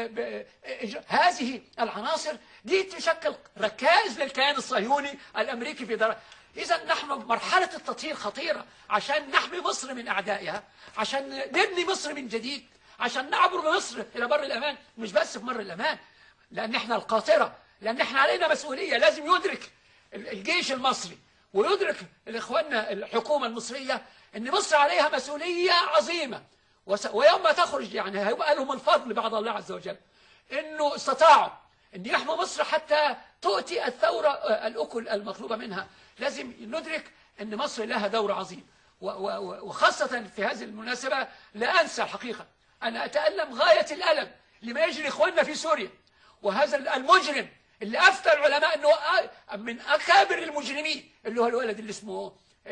هذه العناصر دي تشكل ركائز للكيان الصهيوني الأمريكي في درجة. إذا نحن مرحلة التطهير خطيرة عشان نحمي مصر من أعدائها، عشان نبني مصر من جديد، عشان نعبر مصر إلى بر الأمان، مش بس في بر الأمان، لأن احنا القاطرة، لأن احنا علينا مسؤولية. لازم يدرك الجيش المصري ويدرك الإخواننا الحكومة المصرية أن مصر عليها مسؤولية عظيمة، ويوم ما تخرج يعني هيبقى لهم الفضل بعد الله عز وجل أنه استطاعوا أن يحموا مصر حتى تؤتي الثورة الأكل المطلوبة منها. لازم ندرك أن مصر لها دور عظيم، وخاصة في هذه المناسبة لا أنسى الحقيقة أنا أتألم غاية الألم لما يجري إخواننا في سوريا، وهذا المجرم اللي أفتى العلماء أنه من أكابر المجرمين اللي هو الولد اللي اسمه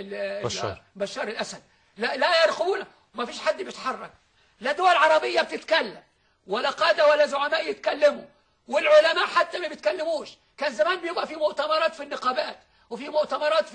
بشار الأسد. لا يرخون، وما فيش حد بيتحرك، لا دول عربية بتتكلم ولا قادة ولا زعماء يتكلموا، والعلماء حتى ما بيتكلموش. كان زمان بيبقى في مؤتمرات في النقابات وفي مؤتمرات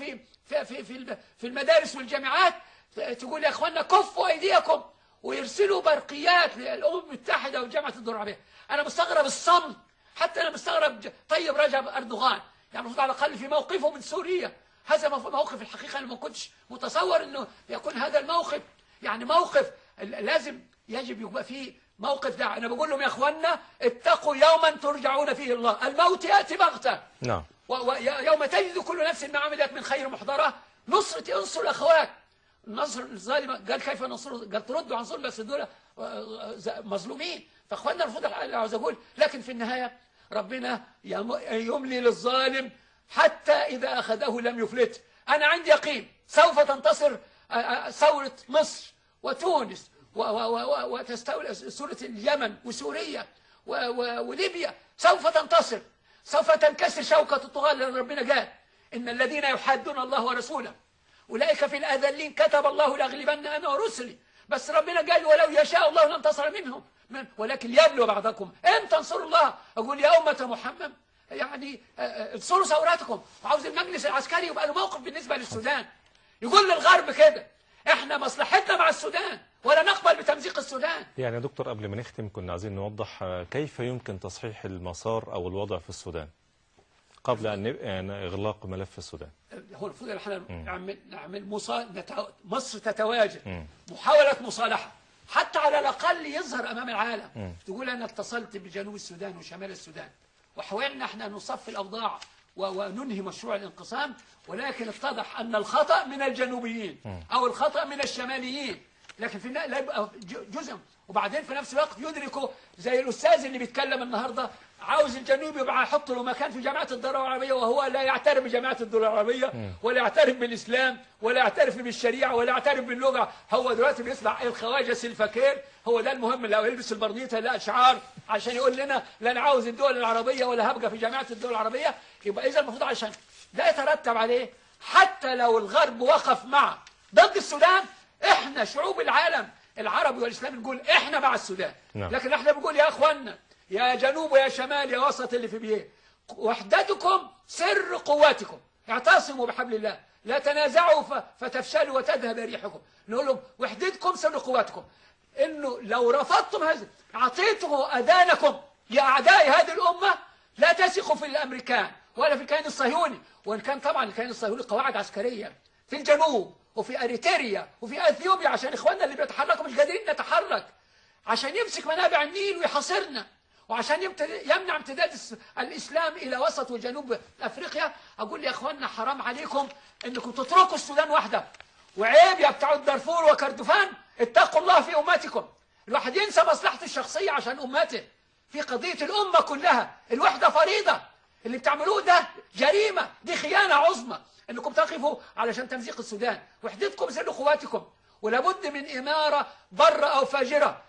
في المدارس والجامعات تقول يا اخوانا كفوا ايديكم، ويرسلوا برقيات للامم المتحده والجامعه الدول العربيه. انا مستغرب الصمت، حتى انا مستغرب طيب رجب اردوغان، يعني المفروض على الاقل في موقفه من سوريا هذا موقف الحقيقه انا ما كنتش متصور انه يكون هذا الموقف، يعني موقف لازم يجب يبقى فيه موقف ده. انا بقول لهم يا اخوانا اتقوا يوما ترجعون فيه الله، الموت ياتي بغته. نعم. ويوم تجد كل نفس ما عملت من خير محضرة. نصرة انصر الاخوات، النصر الظالمة قال كيف ننصر، قال تردوا عن ظلم، بس دول مظلومين. فاخواننا المفروض عاوز اقول، لكن في النهاية ربنا يملي للظالم حتى اذا اخذه لم يفلته. انا عندي يقين سوف تنتصر ثورة مصر وتونس وتستولي سورة اليمن وسوريا وليبيا، سوف تنتصر، سوف تنكسر شوكة الطغاة. لأن ربنا قال إن الذين يحادون الله ورسوله أولئك في الأذلين كتب الله لأغلبن أنا ورسلي. بس ربنا قال ولو يشاء الله لانتصر منهم، ولكن ليبلو بعضكم إن تنصروا الله. أقول يا أمة محمد يعني انصروا ثوراتكم. وعاوز المجلس العسكري يبقى له موقف بالنسبة للسودان، يقول للغرب كده احنا مصلحتنا مع السودان ولا نقبل بتمزيق السودان. يعني يا دكتور قبل ما نختم كنا عايزين نوضح كيف يمكن تصحيح المسار او الوضع في السودان قبل ان اغلاق ملف السودان. هو المفروض احنا نعمل مصر تتواجد محاولة مصالحة حتى على الأقل يظهر أمام العالم. تقول أنا اتصلت بجنوب السودان وشمال السودان وحاولنا احنا نصفي الأوضاع وننهي مشروع الانقسام، ولكن اتضح أن الخطأ من الجنوبيين أو الخطأ من الشماليين، لكن في لا يبقى جزء. وبعدين في نفس الوقت يدركوا زي الأستاذ اللي بيتكلم النهاردة عاوز الجنوب يبقى يحط له مكان في جامعة الدول العربية، وهو لا يعترف بجامعة الدول العربية ولا يعترف بالإسلام ولا يعترف بالشريعة ولا يعترف باللغة. هو دلوقتي بيسمع الخواجة الفكير، هو ده المهم، لو يلبس البرنيطة لا شعار عشان يقول لنا لا انا عاوز الدول العربية ولا هبقى في جامعة الدول العربية. يبقى إذا المفروض عشان ده يترتب عليه حتى لو الغرب وقف مع ضد السودان، احنا شعوب العالم العربي والإسلامي نقول احنا مع السودان. لكن احنا بنقول يا اخوانا يا جنوب ويا شمال يا وسط اللي في بيه، وحدتكم سر قواتكم، اعتصموا بحبل الله لا تنازعوا فتفشلوا وتذهب ريحكم. نقول لهم وحدتكم سر قواتكم، انه لو رفضتم هذا اعطيته اذانكم يا اعداء هذه الامه، لا تثقوا في الامريكان ولا في الكيان الصهيوني. وان كان طبعا الكيان الصهيوني قواعد عسكريه في الجنوب وفي اريتريا وفي اثيوبيا عشان اخواننا اللي بيتحركوا مش قادرين نتحرك، عشان يمسك منابع النيل ويحاصرنا، وعشان يمنع امتداد الإسلام إلى وسط وجنوب أفريقيا. أقول يا أخواننا حرام عليكم أنكم تتركوا السودان وحده، وعيب يا بتاع الدارفور وكردفان، اتقوا الله في أمتكم. الواحد ينسى مصلحته الشخصية عشان أمته، في قضية الأمة كلها الوحدة فريضة. اللي بتعملوه ده جريمة، دي خيانة عظمى أنكم تقفوا علشان تمزيق السودان. وحدتكم سر قواتكم، ولابد من إمارة برة أو فاجرة.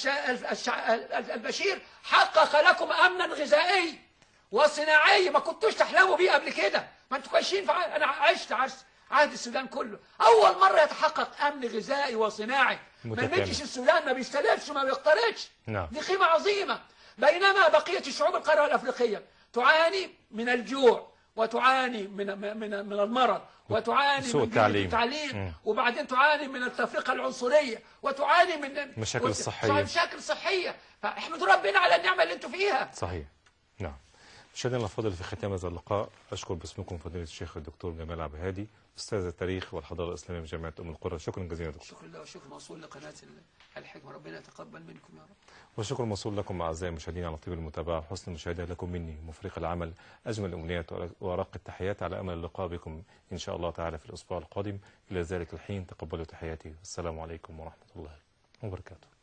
البشير حقق لكم أمنا غذائي وصناعي ما كنتوش تحلموا بيه قبل كده، ما انتوا كويسين. أنا عشت عهد السودان كله، أول مرة يتحقق أمن غذائي وصناعي. ما يمدش السودان، ما بيستلفش وما بيقترضش. دي قيمة عظيمة. بينما بقية الشعوب القارة الأفريقية تعاني من الجوع وتعاني من المرض وتعاني من التعليم وبعدين تعاني من التفرقة العنصرية وتعاني من مشاكل صحية. فاحمدوا ربنا على النعمة اللي انتم فيها. صحيح. نعم. مشاهدينا الفاضل، في ختام هذا اللقاء أشكر باسمكم فضيلة الشيخ الدكتور جمال عبد الهادي، أستاذ التاريخ والحضارة الإسلامية بجامعة أم القرى. شكرا جزيلا دكتور. شكرا لله وشكر موصول لقناة الحكمة، ربنا يتقبل منكم يا رب. وشكر موصول لكم أعزائي المشاهدين على طيب المتابعة وحسن المشاهدة. لكم مني مفرق العمل أجمل الأمنيات وأرق التحيات، على أمل اللقاء بكم إن شاء الله تعالى في الأسبوع القادم. إلى ذلك الحين تقبلوا تحياتي، والسلام عليكم ورحمة الله وبركاته.